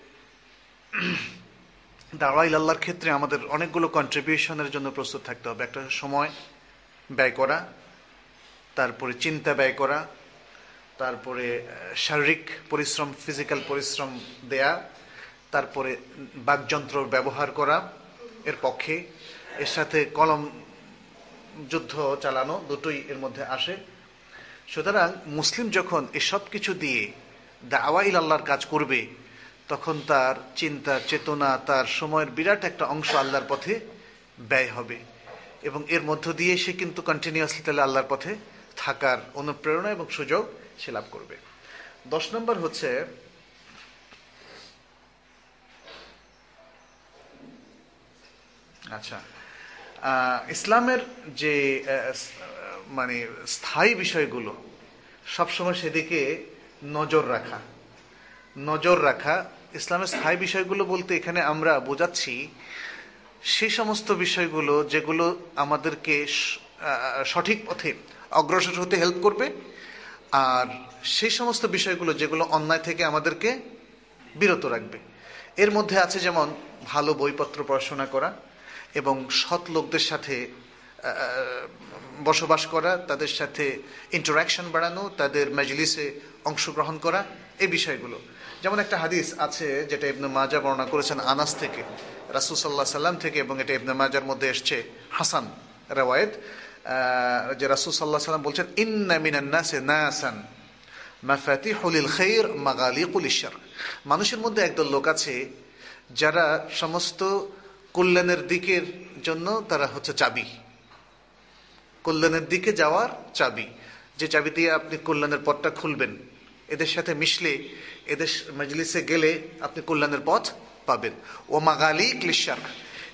S2: দাওয়া ইলাল্লাহর ক্ষেত্রে আমাদের অনেকগুলো কন্ট্রিবিউশনের জন্য প্রস্তুত থাকতে হবে। একটা সময় ব্যয় করা, তারপরে চিন্তা ব্যয় করা, তারপরে শারীরিক পরিশ্রম, ফিজিক্যাল পরিশ্রম দেয়া, তারপরে বাকযন্ত্র ব্যবহার করা এর পক্ষে, এর সাথে কলম যুদ্ধ চালানো, দুটোই এর মধ্যে আসে। সুতরাং মুসলিম যখন এসব কিছু দিয়ে দাওয়া ইলাল্লাহর কাজ করবে, তখন তার চিন্তা, চেতনা, তার সময়ের বিরাট একটা অংশ আল্লাহর পথে ব্যয় হবে, এবং এর মধ্য দিয়ে সে কিন্তু কন্টিনিউয়াসলি তাহলে আল্লাহর পথে থাকার অনুপ্রেরণা এবং সুযোগ সে লাভ করবে। দশ নম্বর হচ্ছে আচ্ছা ইসলামের যে মানে স্থায়ী বিষয়গুলো সবসময় সেদিকে নজর রাখা। নজর রাখা ইসলামের স্থায়ী বিষয়গুলো বলতে এখানে আমরা বোঝাচ্ছি সেই সমস্ত বিষয়গুলো যেগুলো আমাদেরকে সঠিক পথে অগ্রসর হতে হেল্প করবে, আর সেই সমস্ত বিষয়গুলো যেগুলো অন্যায় থেকে আমাদেরকে বিরত রাখবে। এর মধ্যে আছে যেমন ভালো বইপত্র পড়াশোনা করা এবং সৎ লোকদের সাথে বসবাস করা, তাদের সাথে ইন্টারাকশন বাড়ানো, তাদের মাজলিসে অংশগ্রহণ করা, এই বিষয়গুলো। যেমন একটা হাদিস আছে যেটা ইবনে মাজাহ বর্ণনা করেছেন আনাস থেকে, রাসূল সাল্লাল্লাহু আলাইহি সাল্লাম থেকে, এবং এটা ইবনে মাজাহর মধ্যে এসেছে হাসান riwayat, যে রাসূল সাল্লাল্লাহু আলাইহি সাল্লাম বলছেন, ইন্না মিনান নাসি নাসান মাফাতিহুল লিল খায়র মাগালিকুল লিশ-শার। মানুষের মধ্যে একদল লোক আছে যারা সমস্ত কল্যাণের দিকের জন্য তারা হচ্ছে চাবি, কল্যাণের দিকে যাওয়ার চাবি, যে চাবি দিয়ে আপনি কল্যাণের পথটা খুলবেন। এদের সাথে মিশলে, এদের মজলিসে গেলে আপনি কল্যাণের পথ পাবেন। ও মাগালিক লিশ-শার,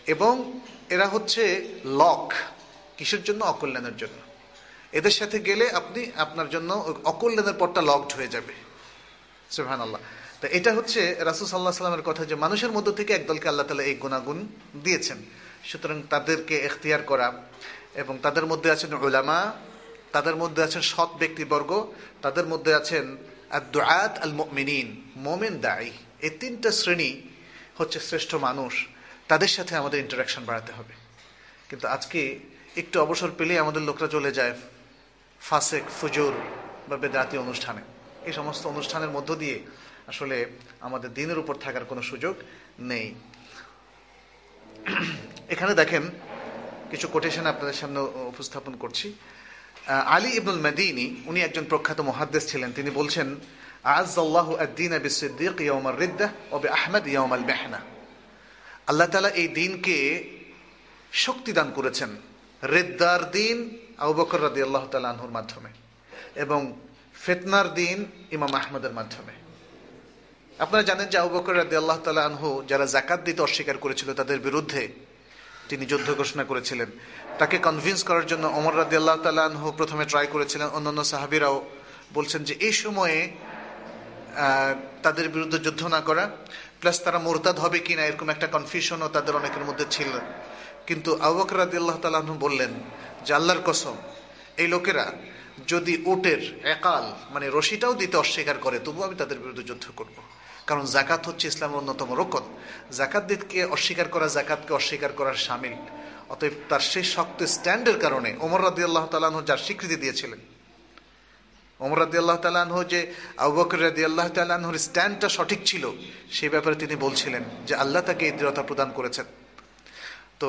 S2: এবং এরা হচ্ছে লক, কিসের জন্য? অকল্যাণের জন্য। এদের সাথে গেলে আপনি আপনার জন্য অকল্যাণের পথটা লকড হয়ে যাবে। সুবহানাল্লাহ। তো এটা হচ্ছে রাসূল সাল্লাল্লাহু আলাইহি ওয়াসাল্লামের কথা যে মানুষের মধ্য থেকে একদলকে আল্লাহ তাআলা এই গুণাগুণ দিয়েছেন, সুতরাং তাদেরকে ইখতিয়ার করা। এবং তাদের মধ্যে আছেন উলামা, তাদের মধ্যে আছেন সৎ ব্যক্তিবর্গ, তাদের মধ্যে আছেন আদ-দুআত আল-মুমিনিন, মুমিন দাঈ। এই তিনটা শ্রেণী হচ্ছে শ্রেষ্ঠ মানুষ, তাদের সাথে আমাদের ইন্টারাকশন বাড়াতে হবে। কিন্তু আজকে একটু অবসর পেলেই আমাদের লোকরা চলে যায় ফাসেক, ফুজুর বা বেদাতি অনুষ্ঠানে। এই সমস্ত অনুষ্ঠানের মধ্য দিয়ে আসলে আমাদের দিনের উপর থাকার কোনো সুযোগ নেই। এখানে দেখেন কিছু কোটেশন আপনাদের সামনে উপস্থাপন করছি। আলী ইবনুল মাদিনী, উনি একজন প্রখ্যাত মুহাদ্দিস ছিলেন। তিনি বলছেন, আ'আজ্জাল্লাহু আদ-দীন বিস-সিদ্দীক ইয়াওমার রিদ্দাহ ওয়া বিআহমদ ইয়াওমাল মিহনা। আল্লাহ তাআলা এই দ্বীনকে শক্তি দান করেছেন রিদ্দার দিন আবু বকর রাদিয়াল্লাহু তাআলা আনহুর মাধ্যমে এবং ফিতনার দিন ইমাম আহমদের মাধ্যমে। আপনারা জানেন যে আবু বকর রাদিয়াল্লাহু তাআলা আনহু যারা যাকাত দিতে অস্বীকার করেছিল তাদের বিরুদ্ধে তিনি যুদ্ধ ঘোষণা করেছিলেন। তাকে কনভিন্স করার জন্য ওমর রাদিয়াল্লাহু তাআলা আনহু প্রথমে ট্রাই করেছিলেন। অন্যান্য সাহাবীরাও বলছেন যে এই সময়ে তাদের বিরুদ্ধে যুদ্ধ না করা, প্লাস তারা মুরতাদ হবে কিনা এরকম একটা কনফিউশনও তাদের অনেকের মধ্যে ছিল। কিন্তু আবু বকর রাদিয়াল্লাহু তাআলা আনহু বললেন যে আল্লাহর কসম, এই লোকেরা যদি উটের একাল মানে রশিটাও দিতে অস্বীকার করে তবু আমি তাদের বিরুদ্ধে যুদ্ধ করব। কারণ যাকাত হচ্ছে ইসলামের অন্যতম রকম। যাকাত দিতে অস্বীকার করা জাকাতকে অস্বীকার করার শামিল। অতএব তার সেই শক্ত স্ট্যান্ডের কারণে ওমর রাদিয়াল্লাহু তাআলা আনহু যার স্বীকৃতি দিয়েছিলেন, ওমর রাদিয়াল্লাহু তাআলা আনহু যে আবু বকর রাদিয়াল্লাহু তাআলা আনহুর স্ট্যান্ডটা সঠিক ছিল সেই ব্যাপারে তিনি বলছিলেন যে আল্লাহ তাকে এই দৃঢ়তা প্রদান করেছেন। তো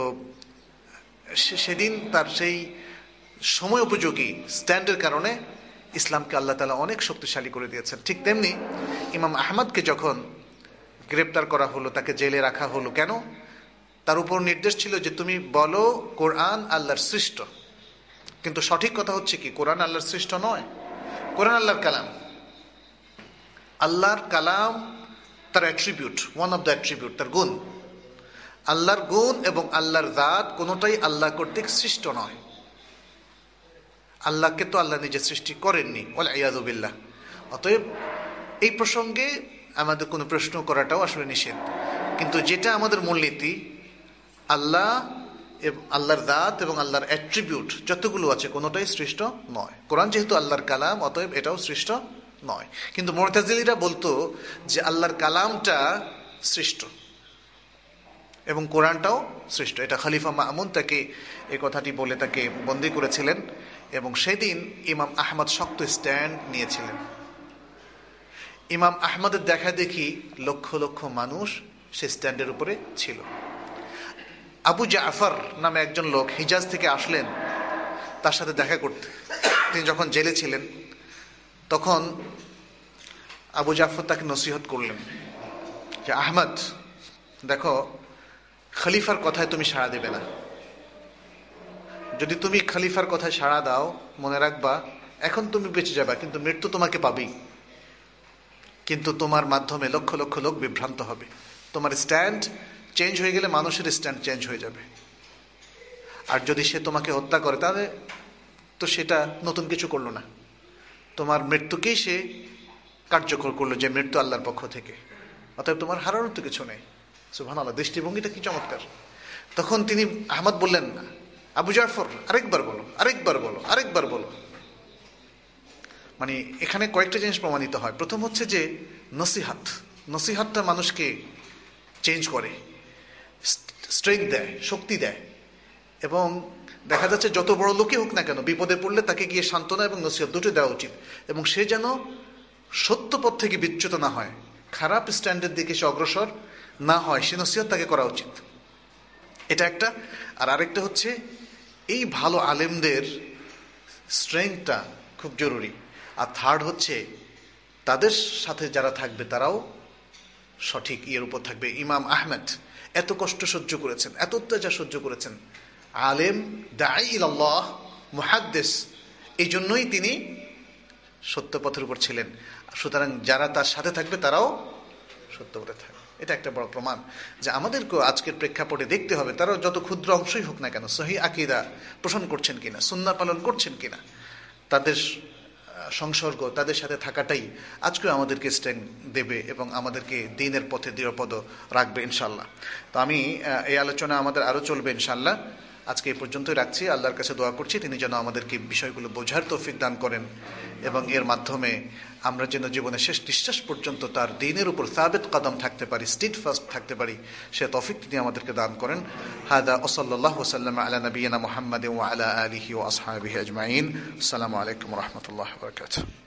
S2: সেদিন তার সেই সময় উপযোগী স্ট্যান্ডের কারণে ইসলামকে আল্লাহ তাআলা অনেক শক্তিশালী করে দিয়েছেন। ঠিক তেমনি ইমাম আহমদকে যখন গ্রেপ্তার করা হলো, তাকে জেলে রাখা হলো, কেন? তার উপর নির্দেশ ছিল যে তুমি বলো কোরআন আল্লাহর সৃষ্ট। কিন্তু সঠিক কথা হচ্ছে কি, কোরআন আল্লাহর সৃষ্ট নয়, কোরআন আল্লাহর কালাম। আল্লাহর কালাম তার attribute, one of the attribute, তার গুণ। আল্লাহর গুণ এবং আল্লাহর জাত কোনোটাই আল্লাহ কর্তৃক সৃষ্ট নয়। আল্লাহকে তো আল্লাহ নিজে সৃষ্টি করেননি, ওয়াল ইয়াযু বিল্লাহ। অতএব এই প্রসঙ্গে আমাদের কোনো প্রশ্ন করাটাও আসলে নিষেধ। কিন্তু যেটা আমাদের মূলনীতি, আল্লাহ আল্লাহর জাত এবং আল্লাহর অ্যাট্রিবিউট যতগুলো আছে কোনোটাই সৃষ্ট নয়। কোরআন যেহেতু আল্লাহর কালাম, অতএব এটাও সৃষ্ট নয়। কিন্তু মুতাজিলিরা বলতো যে আল্লাহর কালামটা সৃষ্ট এবং কোরআনটাও সৃষ্ট। এটা খলিফা মামুন তাকে এই কথাটি বলে তাকে বন্দী করেছিলেন এবং সেদিন ইমাম আহমদ শক্ত স্ট্যান্ড নিয়েছিলেন। ইমাম আহমদের দেখা দেখি লক্ষ লক্ষ মানুষ সে স্ট্যান্ডের উপরে ছিল। আবু জাফর নামে একজন লোক হিজাজ থেকে আসলেন তার সাথে দেখা করতে। তিনি যখন জেলে ছিলেন তখন আবু জাফর তাকে নসিহত করলেন যে আহমদ, দেখো, খলিফার কথায় তুমি সাড়া দেবে না। যদি তুমি খলিফার কথায় সাড়া দাও, মনে রাখবা এখন তুমি বেঁচে যাবে, কিন্তু মৃত্যু তোমাকে পাবেই। কিন্তু তোমার মাধ্যমে লক্ষ লক্ষ লোক বিভ্রান্ত হবে। তোমার স্ট্যান্ড চেঞ্জ হয়ে গেলে মানুষের স্ট্যান্ড চেঞ্জ হয়ে যাবে। আর যদি সে তোমাকে হত্যা করে তাহলে তো সেটা নতুন কিছু করলো না, তোমার মৃত্যুকেই সে কার্যকর করলো, যে মৃত্যু আল্লাহর পক্ষ থেকে। অতএব তোমার হারানোর তো কিছু নেই। সুবহানাল্লাহ, দৃষ্টিভঙ্গিটা কি চমৎকার। তখন তিনি আহমদ বললেন, আবু জাফর আরেকবার বলো, আরেকবার বলো, আরেকবার বলো। মানে এখানে কয়েকটা জিনিস প্রমাণিত হয়। প্রথম হচ্ছে যে নসিহাত, নসিহাতটা মানুষকে চেঞ্জ করে, স্ট্রেংথ দেয়, শক্তি দেয়। এবং দেখা যাচ্ছে যত বড় লোকই হোক না কেন, বিপদে পড়লে তাকে গিয়ে সান্ত্বনা এবং নসিহত দুটো দেওয়া উচিত। এবং সে যেন সত্য পথ থেকে বিচ্যুত না হয়, খারাপ স্ট্যান্ডের দিকে সে অগ্রসর না হয়, সে নসিহত তাকে করা উচিত। এটা একটা। আর আরেকটা হচ্ছে এই ভালো আলেমদের স্ট্রেংথটা খুব জরুরি। আর থার্ড হচ্ছে তাদের সাথে যারা থাকবে তারাও সঠিক ইয়ের উপর থাকবে। ইমাম আহমেদ এত কষ্ট সহ্য করেছেন, এত অত্যাচার সহ্য করেছেন, আলেম, দাঈ ইলাল্লাহ, মুহাদ্দিস, এই জন্যই তিনি সত্য পথের উপর ছিলেন। সুতরাং যারা তার সাথে থাকবে তারাও সত্য পথে থাকবে। এটা একটা বড় প্রমাণ যে আমাদেরকেও আজকের প্রেক্ষাপটে দেখতে হবে তারা যত ক্ষুদ্র অংশই হোক না কেন সহি আকীদা পোষণ করছেন কিনা, সুন্নাহ পালন করছেন কিনা, তাদের সংসর্গ তাদের সাথে থাকাটাই আজকেও আমাদেরকে স্ট্রেংথ দেবে এবং আমাদেরকে দ্বীনের পথে দৃঢ়পদ রাখবে ইনশাল্লাহ। তো আমি এই আলোচনা আমাদের আরও চলবে ইনশাল্লাহ। আজকে এই পর্যন্তই রাখছি। আল্লাহর কাছে দোয়া করছি তিনি যেন আমাদেরকে বিষয়গুলো বোঝার তৌফিক দান করেন এবং এর মাধ্যমে আমরা যেন জীবনের শেষ নিঃশ্বাস পর্যন্ত তার দ্বীনের উপর সাবিত কদম থাকতে পারি, স্টিড ফাস্ট থাকতে পারি, সে তৌফিক তিনি আমাদেরকে দান করেন। হাদা ওয়া সাল্লাল্লাহু ওয়া সাল্লামা আলা নবিয়িনা মুহাম্মাদিন ওয়া আলা আলিহি ওয়া আসহাবিহি আজমাইন। আসসালামু আলাইকুম ওয়া রাহমাতুল্লাহি ওয়া বারাকাতুহু।